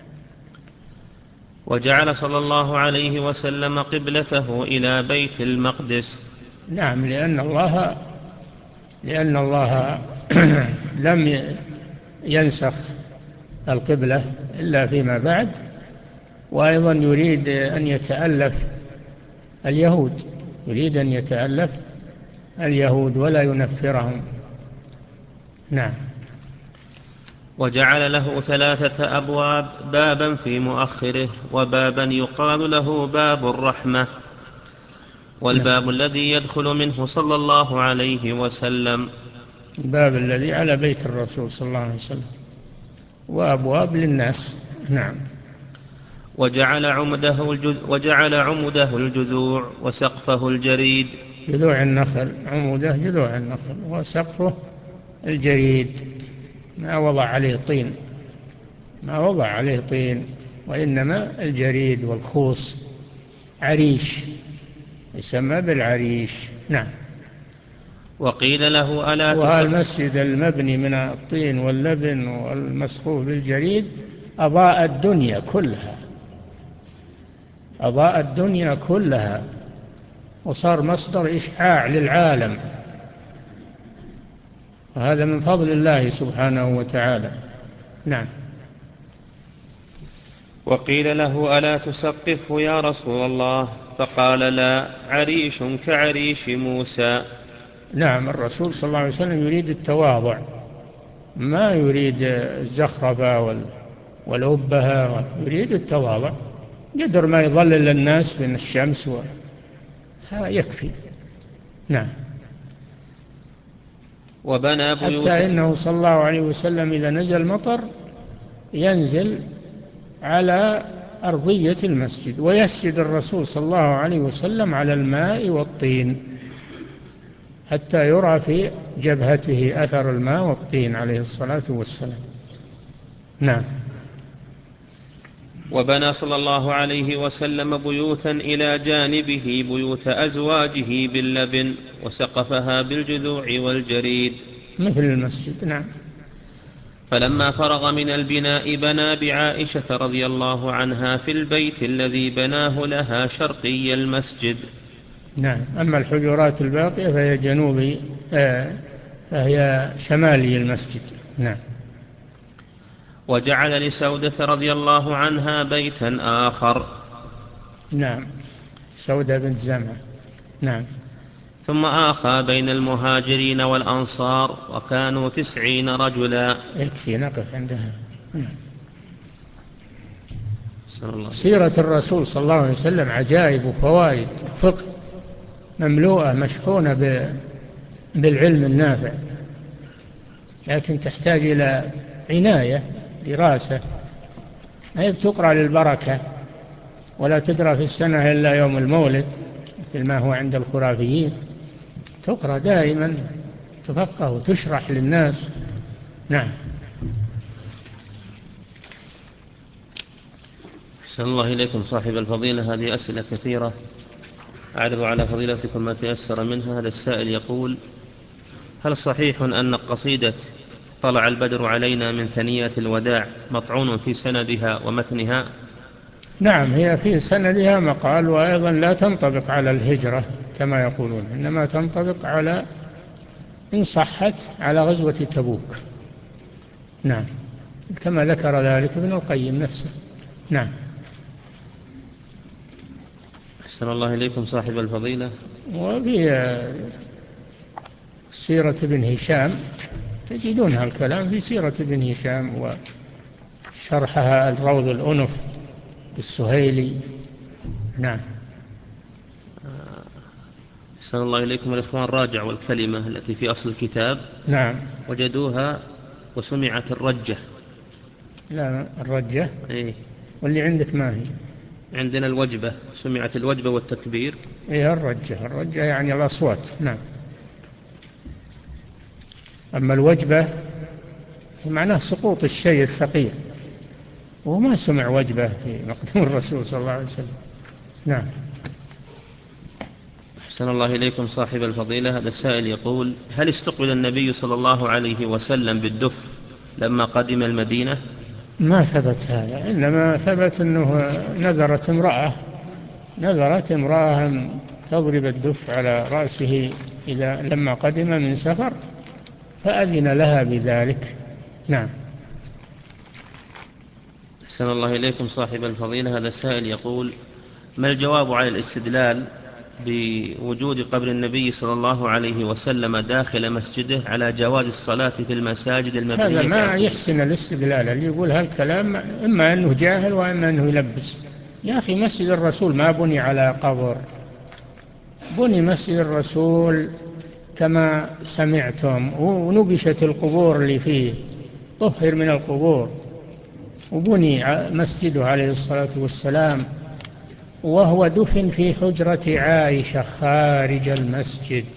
وجعل صلى الله عليه وسلم قبلته إلى بيت المقدس. نعم، لأن الله لأن الله لم ينسخ القبلة إلا فيما بعد، وأيضا يريد أن يتألف اليهود يريد أن يتألف اليهود ولا ينفرهم. نعم. وجعل له ثلاثة أبواب، بابا في مؤخره، وبابا يقال له باب الرحمة، والباب نعم. الذي يدخل منه صلى الله عليه وسلم، الباب الذي على بيت الرسول صلى الله عليه وسلم، وأبواب للناس. نعم. وجعل عمده, الجذ... وجعل عمده الجذوع، وسقفه الجريد. جذوع النخل، عمده جذوع النخل، وسقفه الجريد، ما وضع عليه طين ما وضع عليه طين وإنما الجريد والخوص، عريش، يسمى بالعريش. نعم. وقيل له: ألا تسقف. والمسجد المبني من الطين واللبن والمسقوف بالجريد أضاء الدنيا كلها أضاء الدنيا كلها وصار مصدر إشعاع للعالم، وهذا من فضل الله سبحانه وتعالى. نعم. وقيل له: ألا تسقفه يا رسول الله؟ فقال: لا، عريش كعريش موسى. نعم، الرسول صلى الله عليه وسلم يريد التواضع، ما يريد الزخرفة والأبهة، يريد التواضع، قدر ما يظلل الناس من الشمس يكفي. نعم. وبنى بيوت. حتى إنه صلى الله عليه وسلم إذا نزل مطر ينزل على أرضية المسجد، ويسجد الرسول صلى الله عليه وسلم على الماء والطين حتى يرى في جبهته أثر الماء والطين عليه الصلاة والسلام. نعم. وبنى صلى الله عليه وسلم بيوتا إلى جانبه بيوت أزواجه باللبن، وسقفها بالجذوع والجريد مثل المسجد. نعم. فلما فرغ من البناء بنى بعائشة رضي الله عنها في البيت الذي بناه لها شرقي المسجد. نعم. أما الحجرات الباقية فهي جنوبي آه فهي شمالي المسجد. نعم. وجعل لسودة رضي الله عنها بيتا آخر. نعم، سودة بنت زمعة. نعم. ثم آخى بين المهاجرين والأنصار وكانوا تسعين رجلا. يكفي نقف عندها. نعم. سيرة الرسول صلى الله عليه وسلم عجائب وفوائد فقه مملوءة مشحونة بالعلم النافع، لكن تحتاج إلى عناية دراسة، هي بتقرأ للبركة ولا تقرأ في السنة إلا يوم المولد مثل ما هو عند الخرافيين، تقرأ دائما تفقه وتشرح للناس. نعم. أحسن الله إليكم صاحب الفضيلة، هذه أسئلة كثيرة أعرض على فضيلتكم ما تيسر منها. هذا السائل يقول: هل صحيح أن قصيدة طلع البدر علينا من ثنيات الوداع مطعون في سندها ومتنها؟ نعم، هي في سندها مقال، وأيضا لا تنطبق على الهجرة كما يقولون، إنما تنطبق على إن صحت على غزوة تبوك. نعم، كما ذكر ذلك ابن القيم نفسه. نعم. أحسن الله إليكم صاحب الفضيلة. وفي سيرة ابن هشام تجدون هالكلام في سيرة ابن هشام وشرحها الروض الأنف السهيلي. نعم. أحسن الله إليكم الإخوان، راجع والكلمة التي في أصل الكتاب. نعم. وجدوها وسمعت الرجة. لا، الرجة. إيه؟ واللي عندك ما هي؟ عندنا الوجبة، سمعت الوجبة والتكبير. إيه الرجة، الرجة يعني الأصوات. نعم. أما الوجبة معناه سقوط الشيء الثقيل، وما سمع وجبة في مقدم الرسول صلى الله عليه وسلم. نعم. أحسن الله إليكم صاحب الفضيلة. هذا السائل يقول: هل استقبل النبي صلى الله عليه وسلم بالدف لما قدم المدينة؟ ما ثبت هذا، إنما ثبت أنه نذرت امرأة نذرت امرأة تضرب الدف على رأسه إذا لما قدم من سفر، فأذن لها بذلك. نعم. أحسن الله إليكم صاحب الفضيلة. هذا السائل يقول: ما الجواب على الاستدلال بوجود قبر النبي صلى الله عليه وسلم داخل مسجده على جواز الصلاة في المساجد المبنية؟ هذا ما يحسن الاستدلال، اللي يقول هالكلام إما أنه جاهل وإما أنه يلبس. يا أخي، مسجد الرسول ما بني على قبر، بني مسجد الرسول كما سمعتم، ونبشت القبور اللي فيه، طهر من القبور، وبني مسجده عليه الصلاة والسلام، وهو دفن في حجرة عائشة خارج المسجد.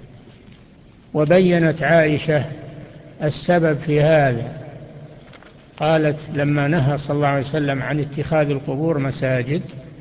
وبينت عائشة السبب في هذا، قالت لما نهى صلى الله عليه وسلم عن اتخاذ القبور مساجد،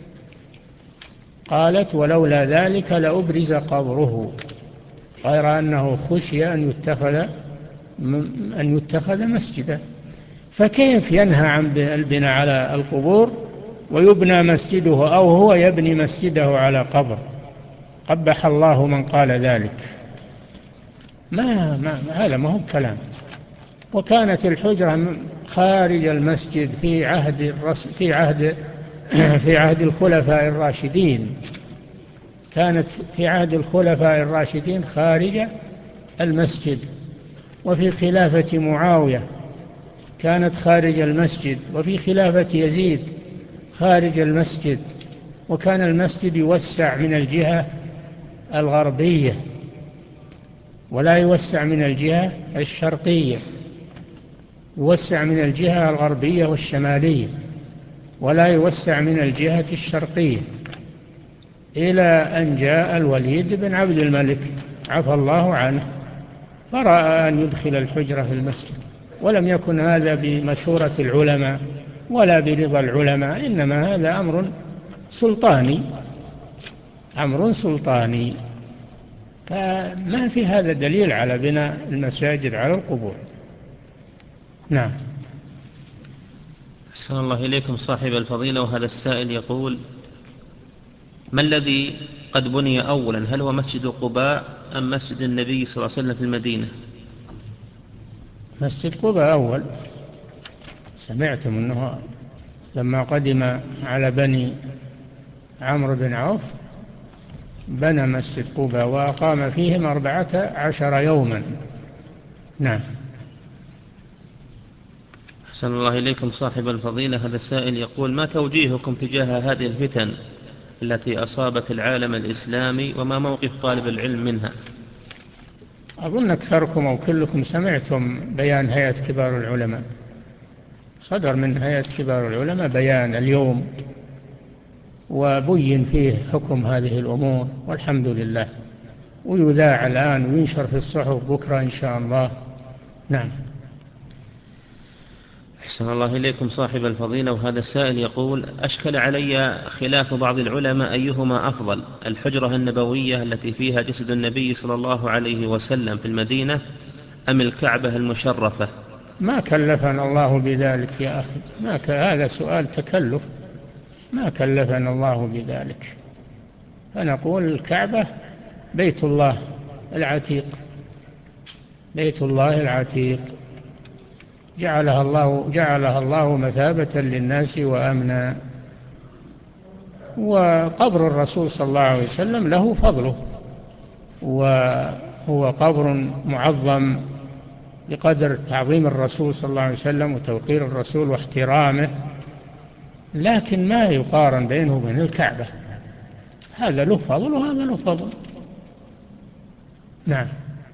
قالت: ولولا ذلك لأبرز قبره، غير أنه خشي أن يتخذ أن يتخذ مسجدا. فكيف ينهى عن البناء على القبور ويبنى مسجده، أو هو يبني مسجده على قبر؟ قبح الله من قال ذلك. ما, ما هذا ما هو كلام. وكانت الحجرة خارج المسجد في عهد الرس في عهد في عهد الخلفاء الراشدين، كانت في عهد الخلفاء الراشدين خارج المسجد، وفي خلافة معاوية كانت خارج المسجد، وفي خلافة يزيد خارج المسجد. وكان المسجد يوسع من الجهة الغربية ولا يوسع من الجهة الشرقية، يوسع من الجهة الغربية والشمالية ولا يوسع من الجهة الشرقية، إلى أن جاء الوليد بن عبد الملك عفى الله عنه فرأى أن يدخل الحجرة في المسجد. ولم يكن هذا بمشورة العلماء ولا برضا العلماء، إنما هذا أمر سلطاني أمر سلطاني فما في هذا دليل على بناء المساجد على القبور. نعم. أحسن الله إليكم صاحب الفضيلة. وهذا السائل يقول: ما الذي قد بني أولا، هل هو مسجد قباء أم مسجد النبي صلى الله عليه وسلم في المدينة؟ مسجد قباء أول، سمعتم أنه لما قدم على بني عمرو بن عوف بنى مسجد قباء وأقام فيهم أربعة عشر يوما. نعم. أحسن الله إليكم صاحب الفضيلة. هذا السائل يقول: ما توجيهكم تجاه هذه الفتن التي أصابت العالم الإسلامي، وما موقف طالب العلم منها؟ أظن أكثركم أو كلكم سمعتم بيان هيئة كبار العلماء، صدر من هيئة كبار العلماء بيان اليوم وبين فيه حكم هذه الأمور، والحمد لله، ويذاع الآن وينشر في الصحف بكرة إن شاء الله. نعم. أحسن الله إليكم صاحب الفضيلة. وهذا السائل يقول: أشكل علي خلاف بعض العلماء أيهما أفضل، الحجرة النبوية التي فيها جسد النبي صلى الله عليه وسلم في المدينة، أم الكعبة المشرفة؟ ما كلفنا الله بذلك يا أخي، ما ك... هذا سؤال تكلف، ما كلفنا الله بذلك. فنقول الكعبة بيت الله العتيق، بيت الله العتيق جعلها الله جعلها الله مثابة للناس وأمنا. وقبر الرسول صلى الله عليه وسلم له فضله، وهو قبر معظم بقدر تعظيم الرسول صلى الله عليه وسلم وتوقير الرسول واحترامه، لكن ما يقارن بينه وبين الكعبة، هذا له فضل وهذا له فضل. نعم.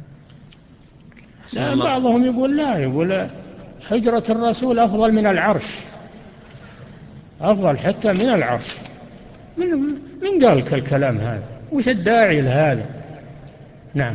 لا، بعضهم يقول لا، يقول حجرة الرسول أفضل من العرش، أفضل حتى من العرش. من, من قال الكلام هذا؟ وش الداعي لهذا؟ نعم.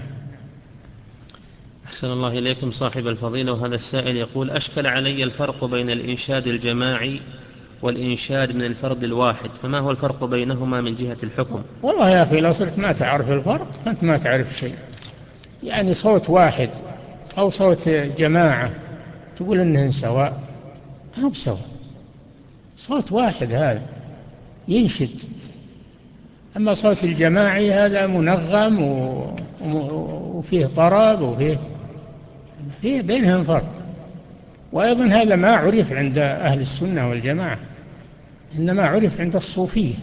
أحسن الله إليكم صاحب الفضيلة. وهذا السائل يقول: أشكل علي الفرق بين الإنشاد الجماعي والإنشاد من الفرد الواحد، فما هو الفرق بينهما من جهة الحكم؟ والله يا أخي لو صرت ما تعرف الفرق فأنت ما تعرف شيء. يعني صوت واحد أو صوت جماعة تقول إنهن سواء؟ ما هو بسواء، صوت واحد هذا ينشد. أما صوت الجماعي هذا منغم وفيه طرب وفيه فيه بينهم فرق. وأيضا هذا ما عرف عند أهل السنة والجماعة، إنما عرف عند الصوفية،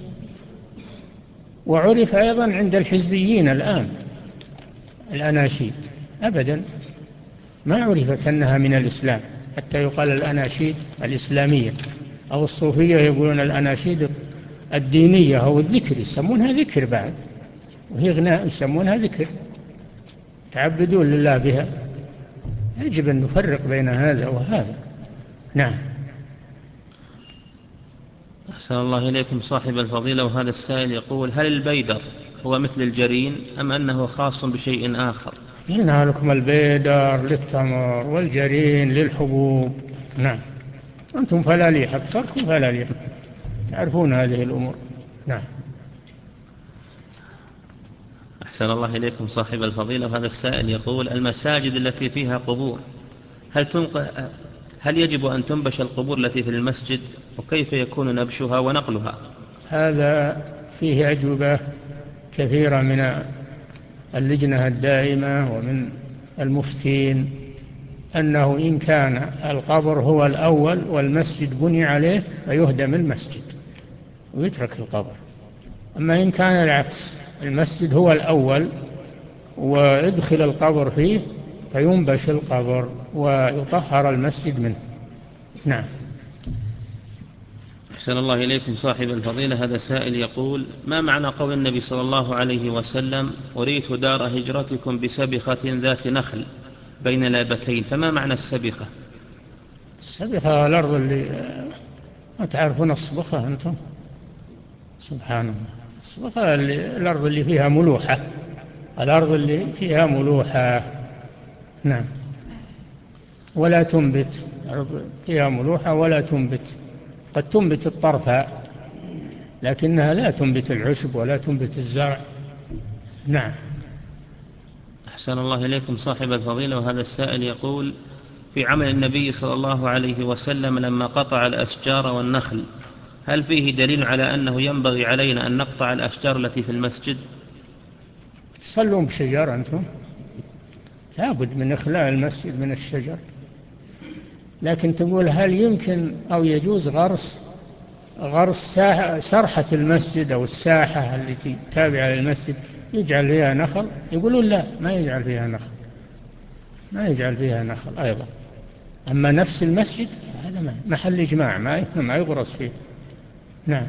وعرف أيضا عند الحزبيين الآن الأناشيد. أبدا ما عرفت أنها من الإسلام، حتى يقال الأناشيد الإسلامية، أو الصوفية يقولون الأناشيد الدينية أو الذكر، يسمونها ذكر بعد، وهي غناء يسمونها ذكر، تعبدون لله بها. يجب أن نفرق بين هذا وهذا. نعم. أحسن الله إليكم صاحب الفضيلة. وهذا السائل يقول: هل البيدر هو مثل الجرين أم أنه خاص بشيء آخر؟ قلنا لكم البيدر للتمر والجرين للحبوب. نعم. أنتم فلاليح، أكثركم فلاليح، تعرفون هذه الأمور. نعم. أحسن الله إليكم صاحب الفضيلة. وهذا السائل يقول: المساجد التي فيها قبور هل تنق... هل يجب أن تنبش القبور التي في المسجد، وكيف يكون نبشها ونقلها؟ هذا فيه أجوبة كثيرة من اللجنة الدائمة ومن المفتين، أنه إن كان القبر هو الأول والمسجد بني عليه فيهدم المسجد ويترك القبر. أما إن كان العكس، المسجد هو الأول ويدخل القبر فيه فينبش القبر ويطهر المسجد منه. نعم. أحسن الله إليكم صاحب الفضيلة. هذا سائل يقول: ما معنى قول النبي صلى الله عليه وسلم: أريت دار هجرتكم بسبخة ذات نخل بين لابتين؟ فما معنى السبخة؟ السبخة الأرض اللي ما تعرفون الصبخة أنتم؟ سبحان الله. الصبخة اللي الأرض اللي فيها ملوحة، الأرض اللي فيها ملوحة. نعم. ولا تنبت، الأرض فيها ملوحة ولا تنبت، قد تنبت الطرفاء لكنها لا تنبت العشب ولا تنبت الزرع. نعم. أحسن الله إليكم صاحب الفضيلة. وهذا السائل يقول: في عمل النبي صلى الله عليه وسلم لما قطع الأشجار والنخل، هل فيه دليل على أنه ينبغي علينا أن نقطع الأشجار التي في المسجد؟ تصلون بشجر أنتم؟ لابد من إخلاء المسجد من الشجر، لكن تقول هل يمكن أو يجوز غرس غرس سرحة المسجد أو الساحة التي تابعة للمسجد يجعل فيها نخل؟ يقولون لا، ما يجعل فيها نخل، ما يجعل فيها نخل أيضا. أما نفس المسجد هذا محل إجماع، ما يغرس فيه. نعم.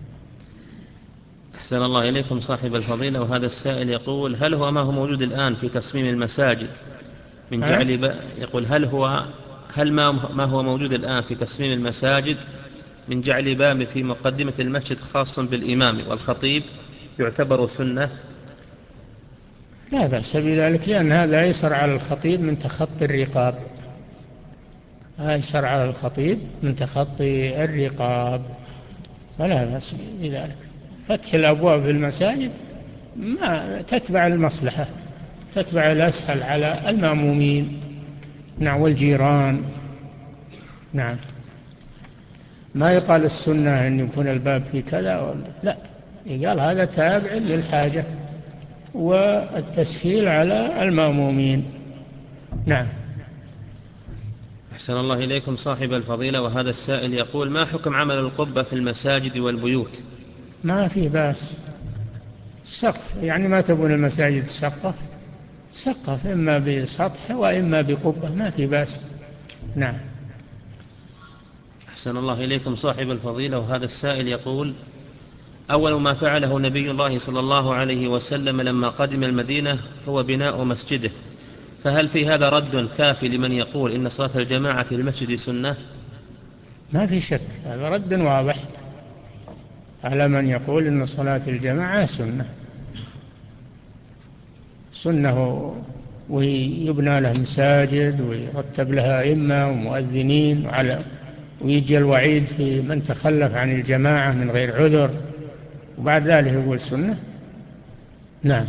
أحسن الله إليكم صاحب الفضيلة، وهذا السائل يقول هل هو ما هو موجود الآن في تصميم المساجد من جعل ب... يقول هل هو هل ما ما هو موجود الآن في تصميم المساجد من جعل باب في مقدمة المسجد خاص بالإمام والخطيب يعتبر سنة؟ لا بأس بذلك، لأن هذا أيسر على الخطيب من تخطي الرقاب، أيسر على الخطيب من تخطي الرقاب، فلا بأس بذلك. فتح الأبواب في المساجد ما تتبع المصلحة، تتبع الأسهل على المأمومين نعم والجيران. نعم، ما يقال السنة أن يكون الباب في كذا، لا، يقال هذا تابع للحاجة والتسهيل على المأمومين. نعم. أحسن الله إليكم صاحب الفضيلة، وهذا السائل يقول ما حكم عمل القبة في المساجد والبيوت؟ ما فيه بأس، سقف، يعني ما تبون المساجد السقف، سقف إما بسطح وإما بقبة، ما في بأس. نعم. أحسن الله إليكم صاحب الفضيلة، وهذا السائل يقول أول ما فعله نبي الله صلى الله عليه وسلم لما قدم المدينة هو بناء مسجده، فهل في هذا رد كافي لمن يقول إن صلاة الجماعة في المسجد سنة؟ ما في شك، هذا رد واضح على من يقول إن صلاة الجماعة سنة، سنة، ويبنى له مساجد ويرتب لها أئمة ومؤذنين، وعلى ويجي الوعيد في من تخلف عن الجماعة من غير عذر، وبعد ذلك يقول سنة. نعم.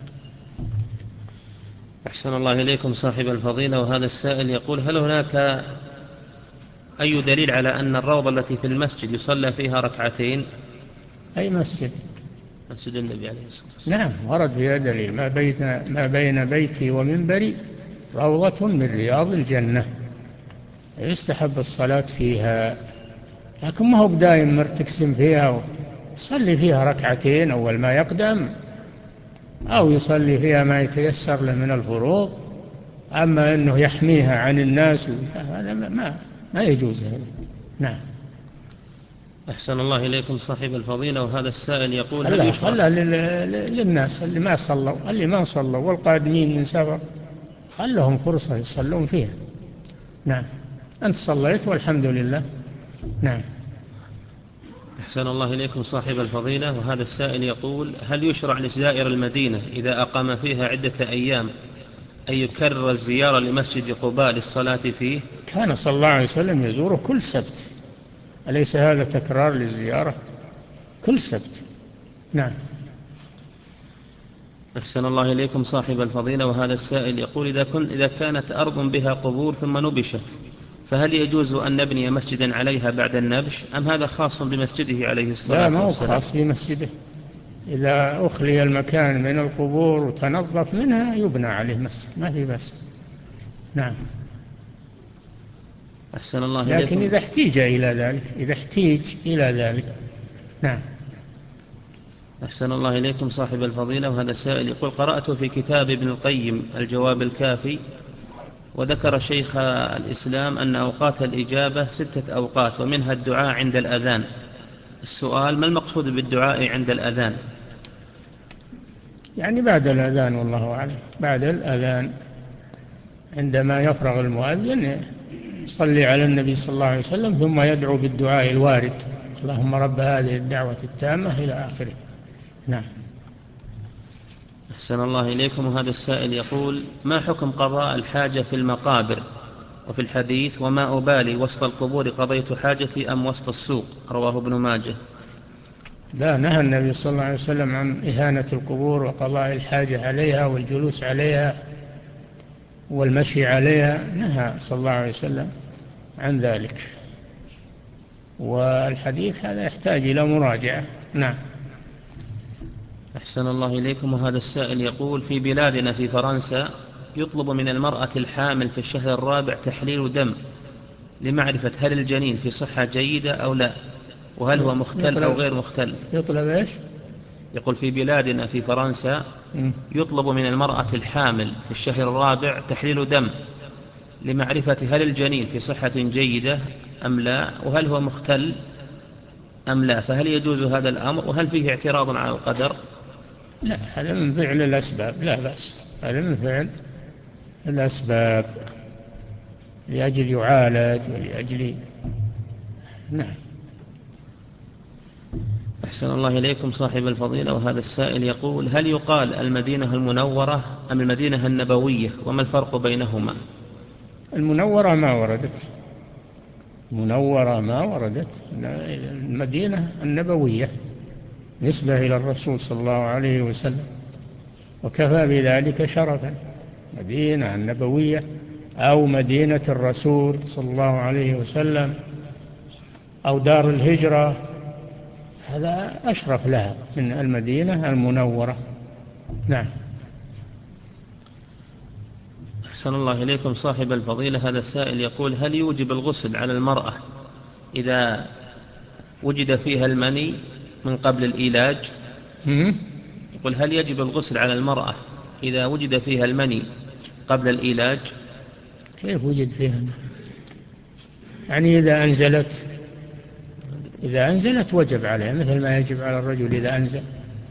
أحسن الله إليكم صاحب الفضيلة، وهذا السائل يقول هل هناك أي دليل على أن الروضة التي في المسجد يصلى فيها ركعتين؟ أي مسجد؟ مسجد النبي عليه الصلاة والسلام. نعم، ورد فيها دليل، ما بين, ما بين بيتي ومنبري روضة من رياض الجنة، يستحب الصلاة فيها، لكن ما هو بدائم مرتكسم فيها، يصلي فيها ركعتين أول ما يقدم، أو يصلي فيها ما يتيسر له من الفروض. أما أنه يحميها عن الناس هذا ما, ما يجوز هذا. نعم. أحسن الله إليكم صاحب الفضيلة، وهذا السائل يقول خلها, خلها للناس اللي ما صلوا، اللي ما صلوا والقادمين من سفر، خلهم فرصة يصلون فيها. نعم، أنت صليت والحمد لله. نعم. أحسن الله إليكم صاحب الفضيلة، وهذا السائل يقول هل يشرع لزائر المدينة إذا أقام فيها عدة أيام أن يكرر الزيارة لمسجد قباء للصلاة فيه؟ كان صلى الله عليه وسلم يزوره كل سبت، أليس هذا تكرار للزيارة؟ كل سبت. نعم. أحسن الله إليكم صاحب الفضيلة، وهذا السائل يقول إذا, كن إذا كانت أرض بها قبور ثم نبشت فهل يجوز أن نبني مسجدا عليها بعد النبش، أم هذا خاص بمسجده عليه الصلاة والسلام؟ لا، ما هو خاص بمسجده، إذا أخلي المكان من القبور وتنظف منها يبنى عليه مسجد، ما في بس. نعم. أحسن الله لكن إليكم. إذا احتيج إلى ذلك، إذا احتيج إلى ذلك. نعم. أحسن الله إليكم صاحب الفضيلة، وهذا السائل يقول قرأت في كتاب ابن القيم الجواب الكافي وذكر شيخ الإسلام أن أوقات الإجابة ستة أوقات ومنها الدعاء عند الأذان. السؤال ما المقصود بالدعاء عند الأذان؟ يعني بعد الأذان، والله أعلم، بعد الأذان عندما يفرغ المؤذن يصلي على النبي صلى الله عليه وسلم ثم يدعو بالدعاء الوارد، اللهم رب هذه الدعوة التامة إلى آخره. نعم. أحسن الله إليكم، وهذا السائل يقول ما حكم قضاء الحاجة في المقابر؟ وفي الحديث وما أبالي وسط القبور قضيت حاجتي أم وسط السوق، رواه ابن ماجه. لا، نهى النبي صلى الله عليه وسلم عن إهانة القبور وقضاء الحاجة عليها والجلوس عليها والمشي عليها، نهى صلى الله عليه وسلم عن ذلك، والحديث هذا يحتاج إلى مراجعة. نعم. أحسن الله إليكم، وهذا السائل يقول في بلادنا في فرنسا يطلب من المرأة الحامل في الشهر الرابع تحليل دم لمعرفة هل الجنين في صحة جيدة أو لا، وهل هو مختل أو غير مختل. يطلب إيش؟ يقول في بلادنا في فرنسا يطلب من المرأة الحامل في الشهر الرابع تحليل دم لمعرفة هل الجنين في صحة جيدة أم لا، وهل هو مختل أم لا، فهل يجوز هذا الأمر، وهل فيه اعتراض على القدر؟ لا، هذا من فعل الأسباب، لا بأس، هذا من فعل الأسباب لأجل يعالج ولأجل. نعم. أحسن الله إليكم صاحب الفضيلة. وهذا السائل يقول هل يقال المدينة المنورة أم المدينة النبوية، وما الفرق بينهما؟ المنورة ما وردت، منورة ما وردت، المدينة النبوية نسبة إلى الرسول صلى الله عليه وسلم، وكفى بذلك شرفا، مدينة النبوية أو مدينة الرسول صلى الله عليه وسلم أو دار الهجرة، هذا أشرف لها من المدينة المنورة. نعم. أحسن الله إليكم صاحب الفضيلة. هذا السائل يقول هل يوجب الغسل على المرأة إذا وجد فيها المني من قبل الإيلاج؟ يقول هل يجب الغسل على المرأة إذا وجد فيها المني قبل الإيلاج؟ كيف وجد فيها؟ يعني إذا أنزلت إذا أنزلت وجب عليها مثل ما يجب على الرجل إذا أنزل.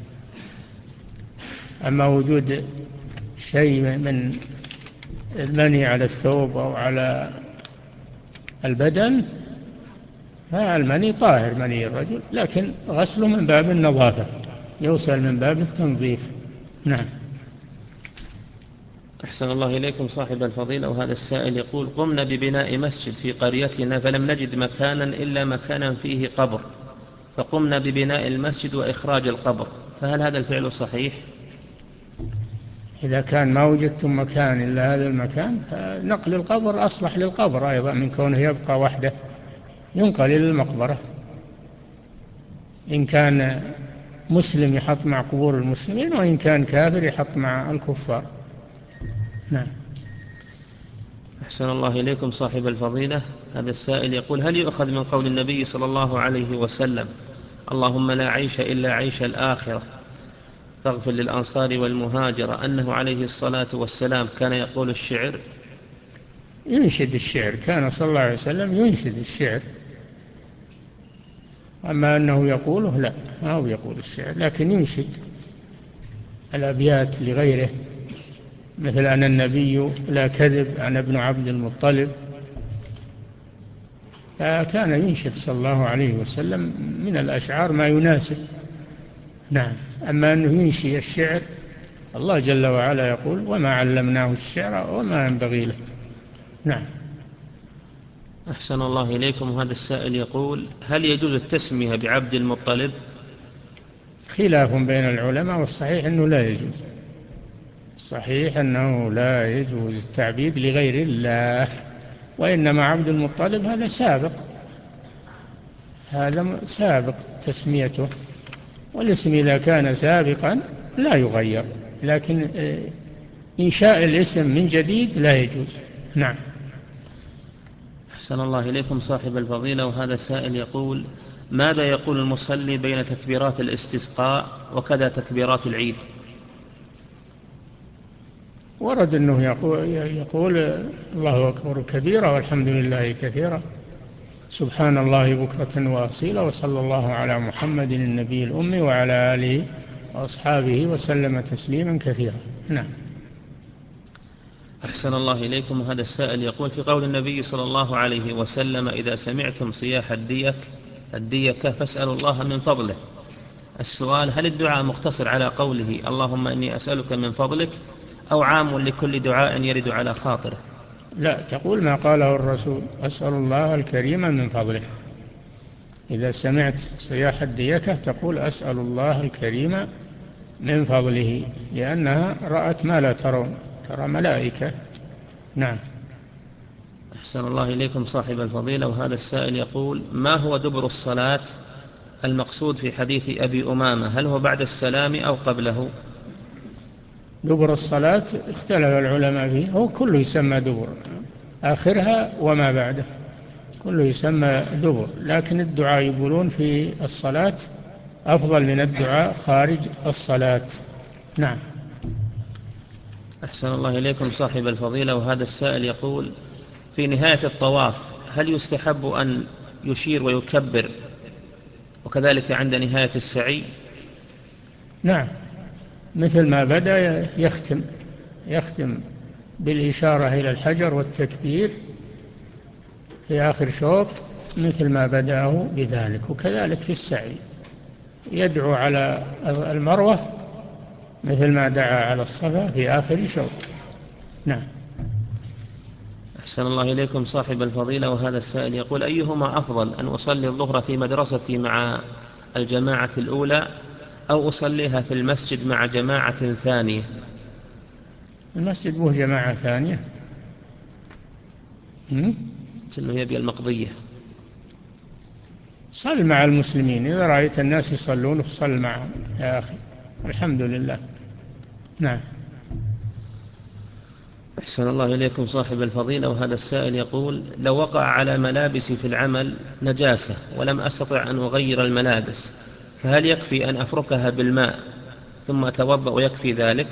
أما وجود شيء من المني على الثوب أو على البدن فالمني طاهر، مني الرجل، لكن غسله من باب النظافة، يغسل من باب التنظيف. نعم. أحسن الله إليكم صاحب الفضيلة. وهذا السائل يقول قمنا ببناء مسجد في قريتنا فلم نجد مكانا إلا مكانا فيه قبر، فقمنا ببناء المسجد وإخراج القبر، فهل هذا الفعل صحيح؟ إذا كان ما وجدتم مكان إلا هذا المكان فنقل القبر أصلح للقبر أيضا من كونه يبقى وحده، ينقل إلى المقبرة. إن كان مسلم يحط مع قبور المسلمين، وإن كان كافر يحط مع الكفار. نعم. أحسن الله إليكم صاحب الفضيلة. هذا السائل يقول هل يؤخذ من قول النبي صلى الله عليه وسلم اللهم لا عيش إلا عيش الآخرة فاغفر للأنصار والمهاجرة أنه عليه الصلاة والسلام كان يقول الشعر؟ ينشد الشعر، كان صلى الله عليه وسلم ينشد الشعر، أما أنه يقوله لا، ما هو يقول الشعر، لكن ينشد الأبيات لغيره، مثل أنا النبي لا كذب، أنا ابن عبد المطلب، فكان ينشد صلى الله عليه وسلم من الأشعار ما يناسب. نعم. أما أنه ينشي الشعر، الله جل وعلا يقول وما علمناه الشعر وما ينبغي له. نعم. أحسن الله إليكم. هذا السائل يقول هل يجوز التسمية بعبد المطلب؟ خلاف بين العلماء، والصحيح أنه لا يجوز، صحيح أنه لا يجوز التعبيد لغير الله، وإنما عبد المطلب هذا سابق، هذا سابق تسميته، والاسم إذا كان سابقا لا يغير، لكن إنشاء الاسم من جديد لا يجوز. نعم. أحسن الله إليكم صاحب الفضيلة. وهذا سائل يقول ماذا يقول المصلي بين تكبيرات الاستسقاء وكذا تكبيرات العيد؟ ورد أنه يقول, يقول الله أكبر كبيرا والحمد لله كثيرا سبحان الله بكرة وأصيلا وصلى الله على محمد النبي الأمي وعلى آله وأصحابه وسلم تسليما كثيرا. نعم. أحسن الله إليكم. هذا السائل يقول في قول النبي صلى الله عليه وسلم إذا سمعتم صياح الديك الديكة فاسألوا الله من فضله، السؤال هل الدعاء مقتصر على قوله اللهم إني أسألك من فضلك أو عام لكل دعاء يرد على خاطره؟ لا، تقول ما قاله الرسول أسأل الله الكريم من فضله. إذا سمعت صياح الديكة تقول أسأل الله الكريم من فضله، لأنها رأت ما لا ترون، ترى ملائكة. نعم. أحسن الله إليكم صاحب الفضيلة. وهذا السائل يقول ما هو دبر الصلاة المقصود في حديث أبي أمامة، هل هو بعد السلام أو قبله؟ دبر الصلاة اختلف العلماء فيه، هو كله يسمى دبر، آخرها وما بعده، كله يسمى دبر، لكن الدعاء يقولون في الصلاة أفضل من الدعاء خارج الصلاة. نعم. أحسن الله إليكم صاحب الفضيلة، وهذا السائل يقول: في نهاية الطواف هل يستحب أن يشير ويكبر، وكذلك عند نهاية السعي؟ نعم، مثل ما بدأ يختم يختم بالإشارة إلى الحجر والتكبير في آخر شوط مثل ما بدأه بذلك، وكذلك في السعي يدعو على المروة مثل ما دعا على الصفا في آخر شوط. نعم. أحسن الله إليكم صاحب الفضيلة، وهذا السائل يقول: أيهما أفضل، أن أصلي الظهر في مدرستي مع الجماعة الأولى أو أصليها في المسجد مع جماعة ثانية؟ المسجد به جماعة ثانية. إنه يبي المقضية. صل مع المسلمين، إذا رأيت الناس يصلون فصل معهم يا أخي، الحمد لله. نعم. أحسن الله إليكم صاحب الفضيلة، وهذا السائل يقول: لو وقع على ملابسي في العمل نجاسة ولم أستطع أن أغير الملابس، فهل يكفي أن أفركها بالماء ثم أتوضأ ويكفي ذلك؟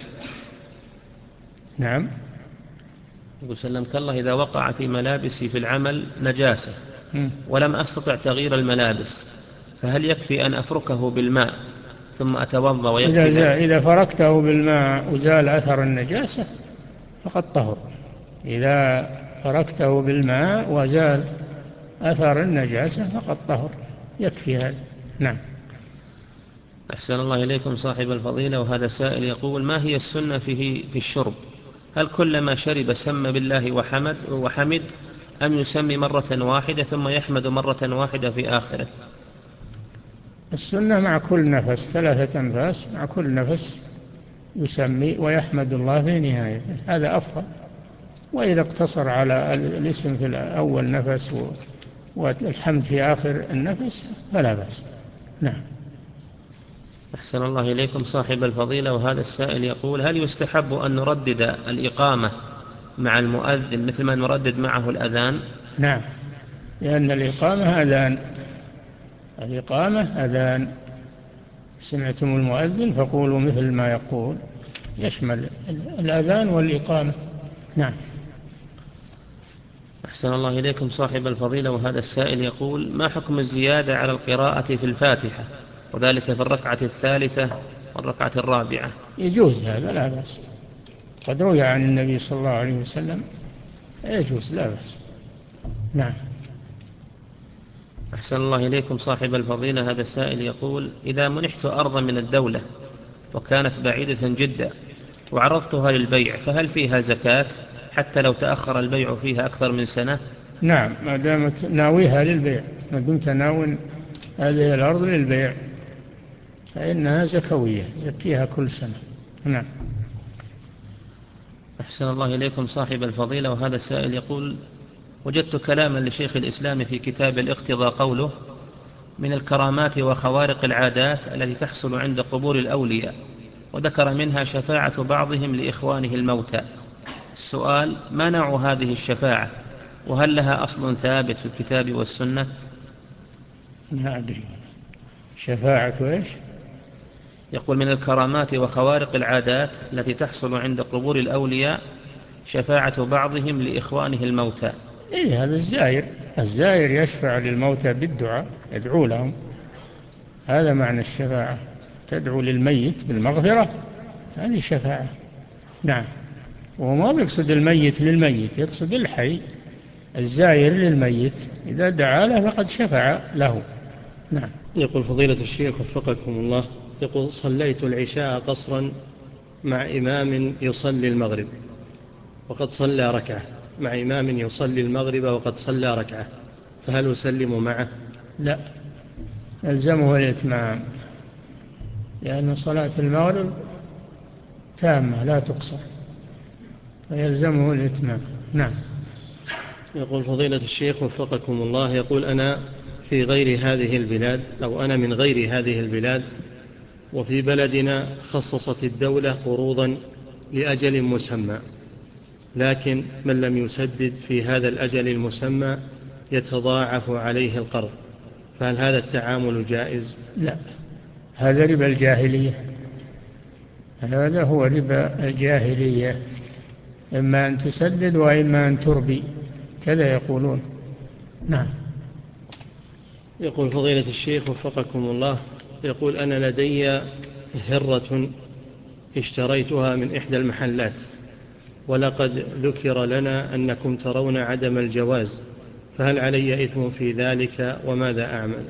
نعم. يقول: سلمك الله، إذا وقع في ملابسي في العمل نجاسة ولم أستطع تغيير الملابس، فهل يكفي أن أفركه بالماء ثم أتوضأ ويكفي إذا, ذلك؟ إذا فركته بالماء وزال أثر النجاسة فقد طهر. إذا فركته بالماء وزال أثر النجاسة فقد طهر، يكفي هذا. نعم. أحسن الله إليكم صاحب الفضيلة، وهذا سائل يقول: ما هي السنة فيه في الشرب؟ هل كلما شرب سمى بالله وحمد وحمد أم يسمي مرة واحدة ثم يحمد مرة واحدة في آخره؟ السنة مع كل نفس، ثلاثة أنفاس مع كل نفس يسمي ويحمد الله في نهايته، هذا أفضل. وإذا اقتصر على الاسم في أول نفس والحمد في آخر النفس فلا بأس. نعم. أحسن الله إليكم صاحب الفضيلة، وهذا السائل يقول: هل يستحب أن نردد الإقامة مع المؤذن مثل ما نردد معه الأذان؟ نعم، لأن الإقامة أذان، الإقامة أذان. سمعتم المؤذن فقولوا مثل ما يقول، يشمل الأذان والإقامة. نعم. أحسن الله إليكم صاحب الفضيلة، وهذا السائل يقول: ما حكم الزيادة على القراءة في الفاتحة، وذلك في الركعة الثالثة والركعة الرابعة؟ يجوز هذا، لا بأس، قد روي عن النبي صلى الله عليه وسلم، يجوز لا بأس. نعم. أحسن الله إليكم صاحب الفضيلة، هذا السائل يقول: إذا منحت أرضا من الدولة وكانت بعيدة جدا وعرضتها للبيع، فهل فيها زكاة حتى لو تأخر البيع فيها أكثر من سنة؟ نعم، ما دامت ناويها للبيع، ما دمت ناوي هذه الأرض للبيع فإنها زكوية، زكيها كل سنة. نعم. أحسن الله إليكم صاحب الفضيلة، وهذا السائل يقول: وجدت كلاما لشيخ الإسلام في كتاب الاقتضاء قوله: من الكرامات وخوارق العادات التي تحصل عند قبور الأولياء، وذكر منها شفاعة بعضهم لإخوانه الموتى. السؤال: ما نوع هذه الشفاعة، وهل لها أصل ثابت في الكتاب والسنة؟ ما أدري شفاعة إيش؟ يقول: من الكرامات وخوارق العادات التي تحصل عند قبور الأولياء شفاعة بعضهم لإخوانه الموتى. إيه، هذا الزائر، الزائر يشفع للموتى بالدعاء، يدعو لهم، هذا معنى الشفاعة، تدعو للميت بالمغفرة، هذه شفاعة. نعم. وما بيقصد الميت للميت، يقصد الحي، الزائر للميت إذا دعا له فقد شفع له. نعم. يقول: فضيلة الشيخ وفقكم الله، يقول: صليت العشاء قصرا مع إمام يصلي المغرب وقد صلى ركعة، مع إمام يصلي المغرب وقد صلى ركعة، فهل أسلم معه؟ لا، يلزمه الإتمام، لأن صلاة المغرب تامة لا تقصر، فيلزمه الإتمام. نعم. يقول: فضيلة الشيخ وفقكم الله، يقول: أنا في غير هذه البلاد، أو أنا من غير هذه البلاد، وفي بلدنا خصصت الدولة قروضا لأجل مسمى، لكن من لم يسدد في هذا الأجل المسمى يتضاعف عليه القرض، فهل هذا التعامل جائز؟ لا، هذا ربا الجاهلية، هذا هو ربا الجاهلية، إما أن تسدد وإما أن تربي، كذا يقولون. نعم. يقول فضيلة الشيخ وفقكم الله، يقول أنا لدي هرة اشتريتها من إحدى المحلات، ولقد ذكر لنا أنكم ترون عدم الجواز، فهل علي إثم في ذلك وماذا أعمل؟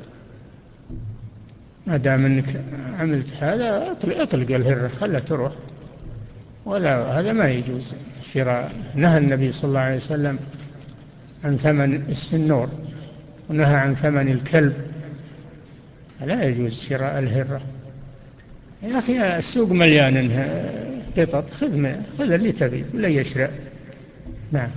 ما دام أنك عملت هذا اطلق الهرة، خلها تروح، ولا هذا ما يجوز شراء. نهى النبي صلى الله عليه وسلم عن ثمن السنور، ونهى عن ثمن الكلب، لا يجوز شراء الهرة. يا أخي السوق مليان قطط، خذ خذ اللي تبي ولا يشرع. نعم.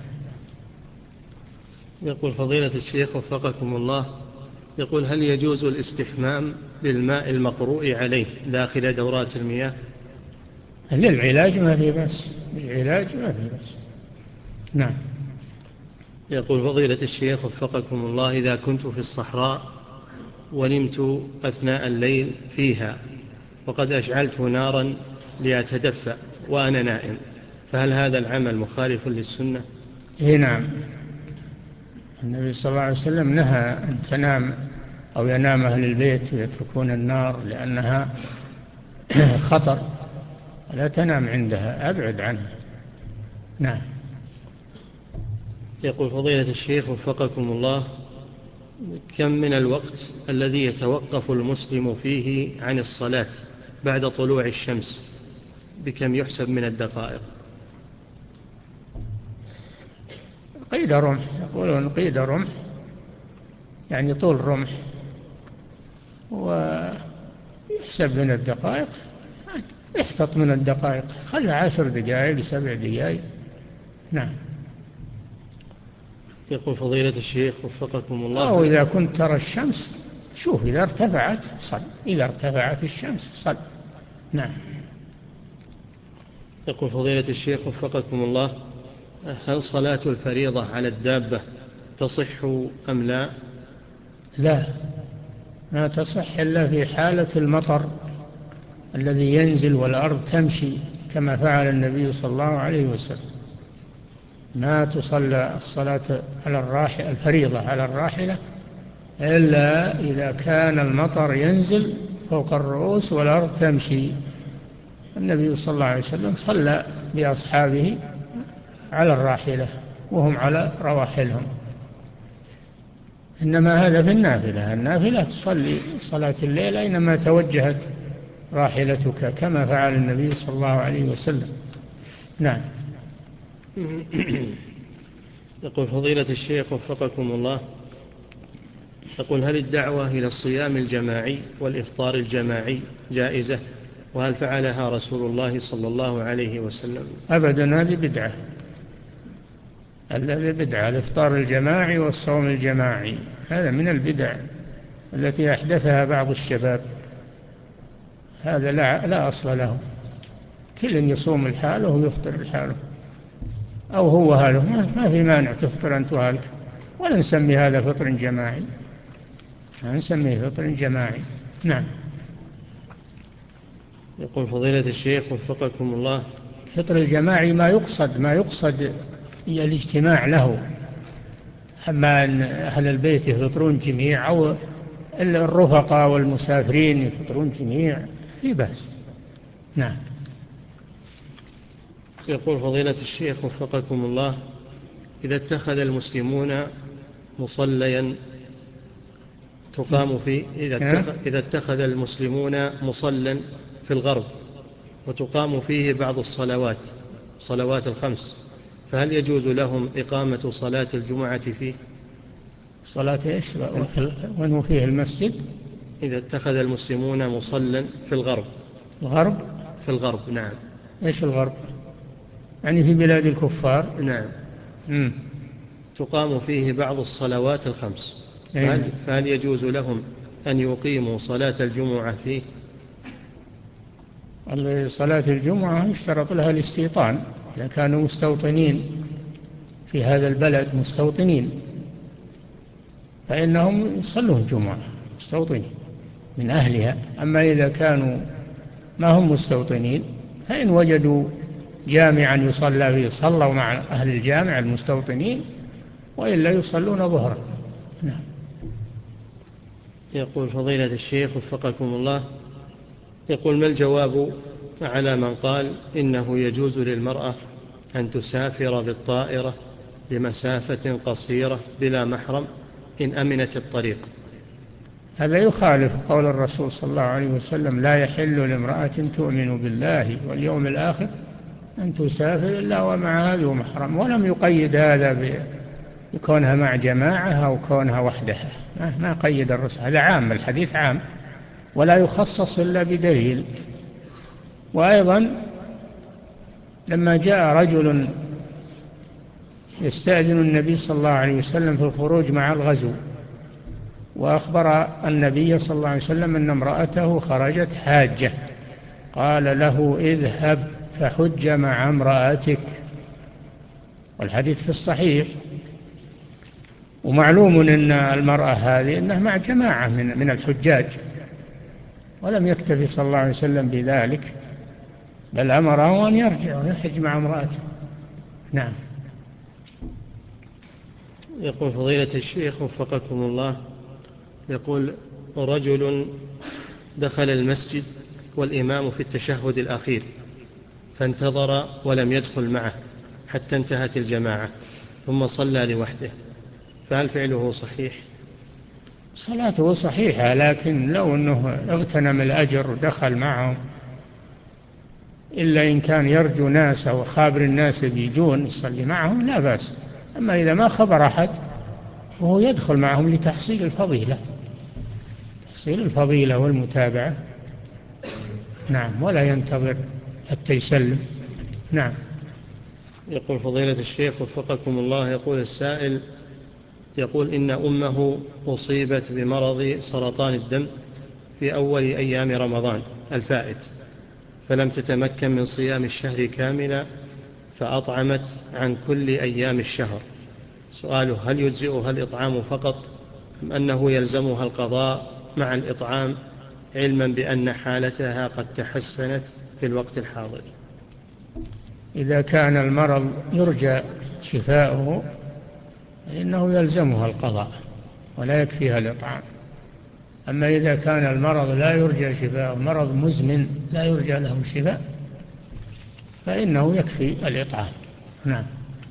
يقول فضيلة الشيخ وفقكم الله، يقول هل يجوز الاستحمام بالماء المقروء عليه داخل دورات المياه؟ للعلاج ما في بس، للعلاج ما في بس. نعم. يقول فضيلة الشيخ وفقكم الله، إذا كنت في الصحراء ونمت أثناء الليل فيها وقد أشعلت نارا لأتدفأ وأنا نائم، فهل هذا العمل مخالف للسنة؟ إيه نعم، النبي صلى الله عليه وسلم نهى أن تنام أو ينام أهل البيت ويتركون النار لأنها خطر، لا تنام عندها، أبعد عنها. نعم. يقول فضيلة الشيخ وفقكم الله، كم من الوقت الذي يتوقف المسلم فيه عن الصلاة بعد طلوع الشمس، بكم يحسب من الدقائق؟ قيد رمح، يقولون قيد رمح، يعني طول رمح، ويحسب من الدقائق، احتط من الدقائق، خلها عشر دقائق سبع دقائق. نعم. يقول فضيلة الشيخ وفقكم الله، أو إذا كنت ترى الشمس شوف إذا ارتفعت صل، إذا ارتفعت الشمس صل. نعم. يقول فضيلة الشيخ وفقكم الله، هل صلاة الفريضة على الدابة تصح أم لا؟ لا، ما تصح إلا في حالة المطر الذي ينزل والأرض تمشي كما فعل النبي صلى الله عليه وسلم. ما تصلى الصلاة على الراحلة، الفريضة على الراحلة، إلا إذا كان المطر ينزل فوق الرؤوس والأرض تمشي. النبي صلى الله عليه وسلم صلى بأصحابه على الراحلة وهم على رواحلهم. إنما هذا في النافلة، النافلة تصلي صلاة الليل أينما توجهت راحلتك كما فعل النبي صلى الله عليه وسلم. نعم. يقول فضيلة الشيخ وفقكم الله، يقول هل الدعوة إلى الصيام الجماعي والإفطار الجماعي جائزة، وهل فعلها رسول الله صلى الله عليه وسلم؟ أبدا، هذه بدعة، هذه بدعة، الإفطار الجماعي والصوم الجماعي هذا من البدع التي أحدثها بعض الشباب، هذا لا, لا أصل له. كل يصوم الحال وهو يفطر الحال، أو هو هاله، ما في مانع تفطر أنت وهالك، ولا نسمي هذا فطر جماعي، ما نسميه فطر جماعي. نعم. يقول فضيلة الشيخ وفقكم الله، فطر الجماعي ما يقصد ما يقصد الاجتماع له، أما أن أهل البيت يفطرون جميع أو الرفقاء والمسافرين يفطرون جميع في بأس. نعم. يقول فضيلة الشيخ وفقكم الله، إذا اتخذ المسلمون مصليا تقام فيه إذا اتخذ, إذا اتخذ المسلمون مصلا في الغرب وتقام فيه بعض الصلوات صلوات الخمس، فهل يجوز لهم إقامة صلاة الجمعة فيه؟ صلاة إيش؟ وين هو فيه المسجد؟ إذا اتخذ المسلمون مصلا في الغرب. الغرب؟ في الغرب، نعم. إيش الغرب؟ يعني في بلاد الكفار؟ نعم. مم. تقام فيه بعض الصلوات الخمس، فهل, فهل يجوز لهم أن يقيموا صلاة الجمعة فيه؟ صلاة الجمعة يشترط لها الاستيطان، إذا كانوا مستوطنين في هذا البلد، مستوطنين فإنهم يصلون جمعة مستوطنين من أهلها. أما إذا كانوا ما هم مستوطنين فإن وجدوا جامعا يصلى فيه صلوا مع أهل الجامع المستوطنين، وإلا يصلون ظهرا. نعم. يقول فضيلة الشيخ وفقكم الله، يقول ما الجواب على من قال إنه يجوز للمرأة أن تسافر بالطائرة لمسافة قصيرة بلا محرم إن أمنت الطريق؟ هذا يخالف قول الرسول صلى الله عليه وسلم: لا يحل لامرأة تؤمن بالله واليوم الآخر أن تسافر إلا ومعها ذو محرم. ولم يقيد هذا بكونها مع جماعة أو كونها وحدها، ما قيد الرسول، هذا عام، الحديث عام ولا يخصص إلا بدليل. وأيضا لما جاء رجل يستأذن النبي صلى الله عليه وسلم في الخروج مع الغزو، وأخبر النبي صلى الله عليه وسلم أن امرأته خرجت حاجة، قال له: اذهب فحج مع امرأتك. والحديث في الصحيح. ومعلوم أن المرأة هذه أنها مع جماعة من من الحجاج، ولم يكتفي صلى الله عليه وسلم بذلك، بل أمره أن يرجع ويحج مع امرأته. نعم. يقول فضيلة الشيخ وفقكم الله، يقول رجل دخل المسجد والإمام في التشهد الأخير فانتظر ولم يدخل معه حتى انتهت الجماعة ثم صلى لوحده، فهل فعله صحيح؟ صلاته صحيحة، لكن لو أنه اغتنم الأجر ودخل معهم، إلا إن كان يرجو ناس أو خابر الناس بيجون يصلي معهم لا بأس. أما إذا ما خبر أحد وهو يدخل معهم لتحصيل الفضيلة، تحصيل الفضيلة والمتابعة. نعم. ولا ينتظر حتى يسلم. نعم. يقول فضيلة الشيخ وفقكم الله، يقول السائل، يقول إن أمه أصيبت بمرض سرطان الدم في أول أيام رمضان الفائت، فلم تتمكن من صيام الشهر كاملا، فأطعمت عن كل أيام الشهر. سؤاله: هل يجزئها الإطعام فقط أم أنه يلزمها القضاء مع الإطعام، علما بأن حالتها قد تحسنت في الوقت الحاضر؟ إذا كان المرض يرجى شفاؤه فإنه يلزمها القضاء ولا يكفيها الإطعام. أما إذا كان المرض لا يرجى شفاؤه، مرض مزمن لا يرجى له الشفاء، فإنه يكفي الإطعام. نعم.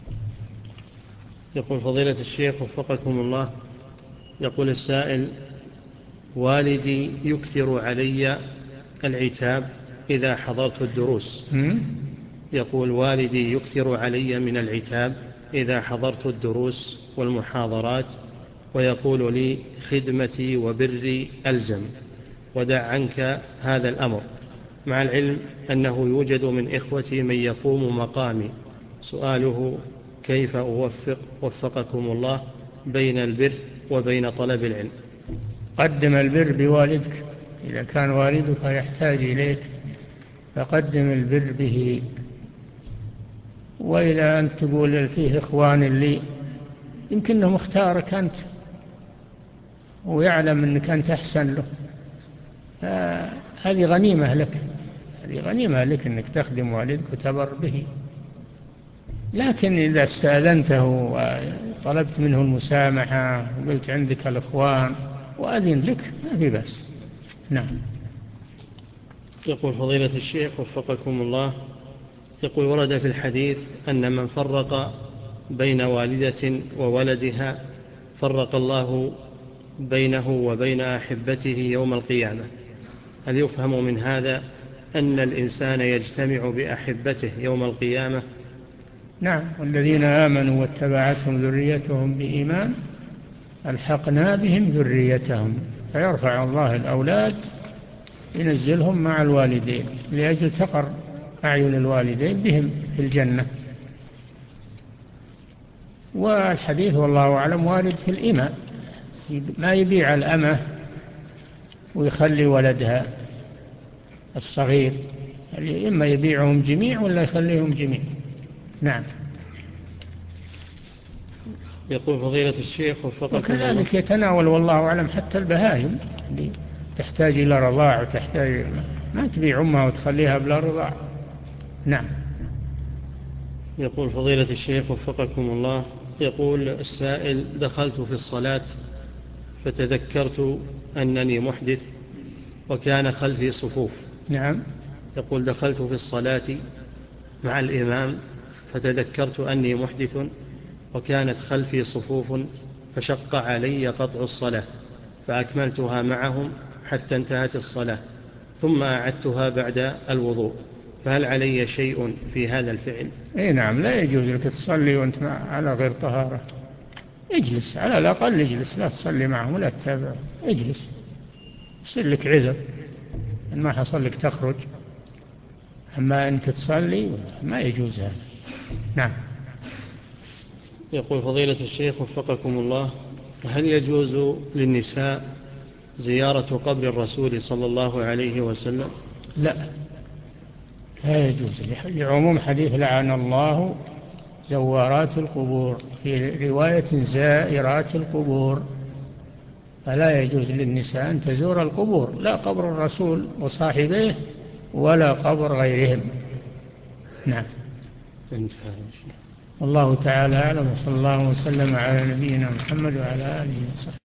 يقول فضيلة الشيخ وفقكم الله، يقول السائل: والدي يكثر علي العتاب إذا حضرت الدروس. يقول والدي يكثر علي من العتاب إذا حضرت الدروس والمحاضرات، ويقول لي: خدمتي وبري ألزم، ودع عنك هذا الأمر، مع العلم أنه يوجد من إخوتي من يقوم مقامي. سؤاله: كيف أوفق وفقكم الله بين البر وبين طلب العلم؟ قدم البر بوالدك، إذا كان والدك يحتاج إليك فقدم البر به. وإذا أنت تقول فيه إخوان لي، يمكنهم اختارك أنت ويعلم أنك أنت أحسن له، هذه غنيمة لك، هذه غنيمة لك أنك تخدم والدك وتبر به. لكن إذا استأذنته وطلبت منه المسامحة وقلت عندك الإخوان وأذن لك ما في بأس. نعم. يقول فضيلة الشيخ وفقكم الله، يقول ورد في الحديث أن من فرق بين والدة وولدها فرق الله بينه وبين أحبته يوم القيامة. هل يفهم من هذا أن الإنسان يجتمع بأحبته يوم القيامة؟ نعم. والذين آمنوا واتبعتهم ذريتهم بإيمان ألحقنا بهم ذريتهم، فيرفع الله الأولاد ينزلهم مع الوالدين لأجل تقر أعين الوالدين بهم في الجنة. والحديث والله أعلم وارد في الإماء، ما يبيع الأمة ويخلي ولدها الصغير، إما يبيعهم جميع ولا يخليهم جميع. نعم. يقول فضيلة الشيخ وفقكم الله. وكذلك يتناول والله أعلم حتى البهائم اللي تحتاج إلى رضاع وتحتاج، ما تبيع أمها وتخليها بلا رضاع. نعم. يقول فضيلة الشيخ وفقكم الله، يقول السائل: دخلت في الصلاة فتذكرت أنني محدث وكان خلفي صفوف. نعم. يقول دخلت في الصلاة مع الإمام فتذكرت أني محدث وكانت خلفي صفوف، فشق علي قطع الصلاة فأكملتها معهم حتى انتهت الصلاة ثم أعدتها بعد الوضوء، فهل علي شيء في هذا الفعل؟ اي نعم، لا يجوز لك تصلي وانت على غير طهارة. اجلس على الأقل، اجلس، لا تصلي معهم ولا تتابع، اجلس، يصير لك عذر إن ما حصل لك تخرج. أما أنك تصلي ما يجوز هذا. نعم. يقول فضيلة الشيخ وفقكم الله: هل يجوز للنساء زيارة قبر الرسول صلى الله عليه وسلم؟ لا، لا يجوز، لعموم حديث لعن الله زوارات القبور، في رواية زائرات القبور، فلا يجوز للنساء أن تزور القبور، لا قبر الرسول وصاحبيه ولا قبر غيرهم. نعم. انتهى. والله تعالى أعلم، وصلى الله وسلم على نبينا محمد وعلى آله وصحبه.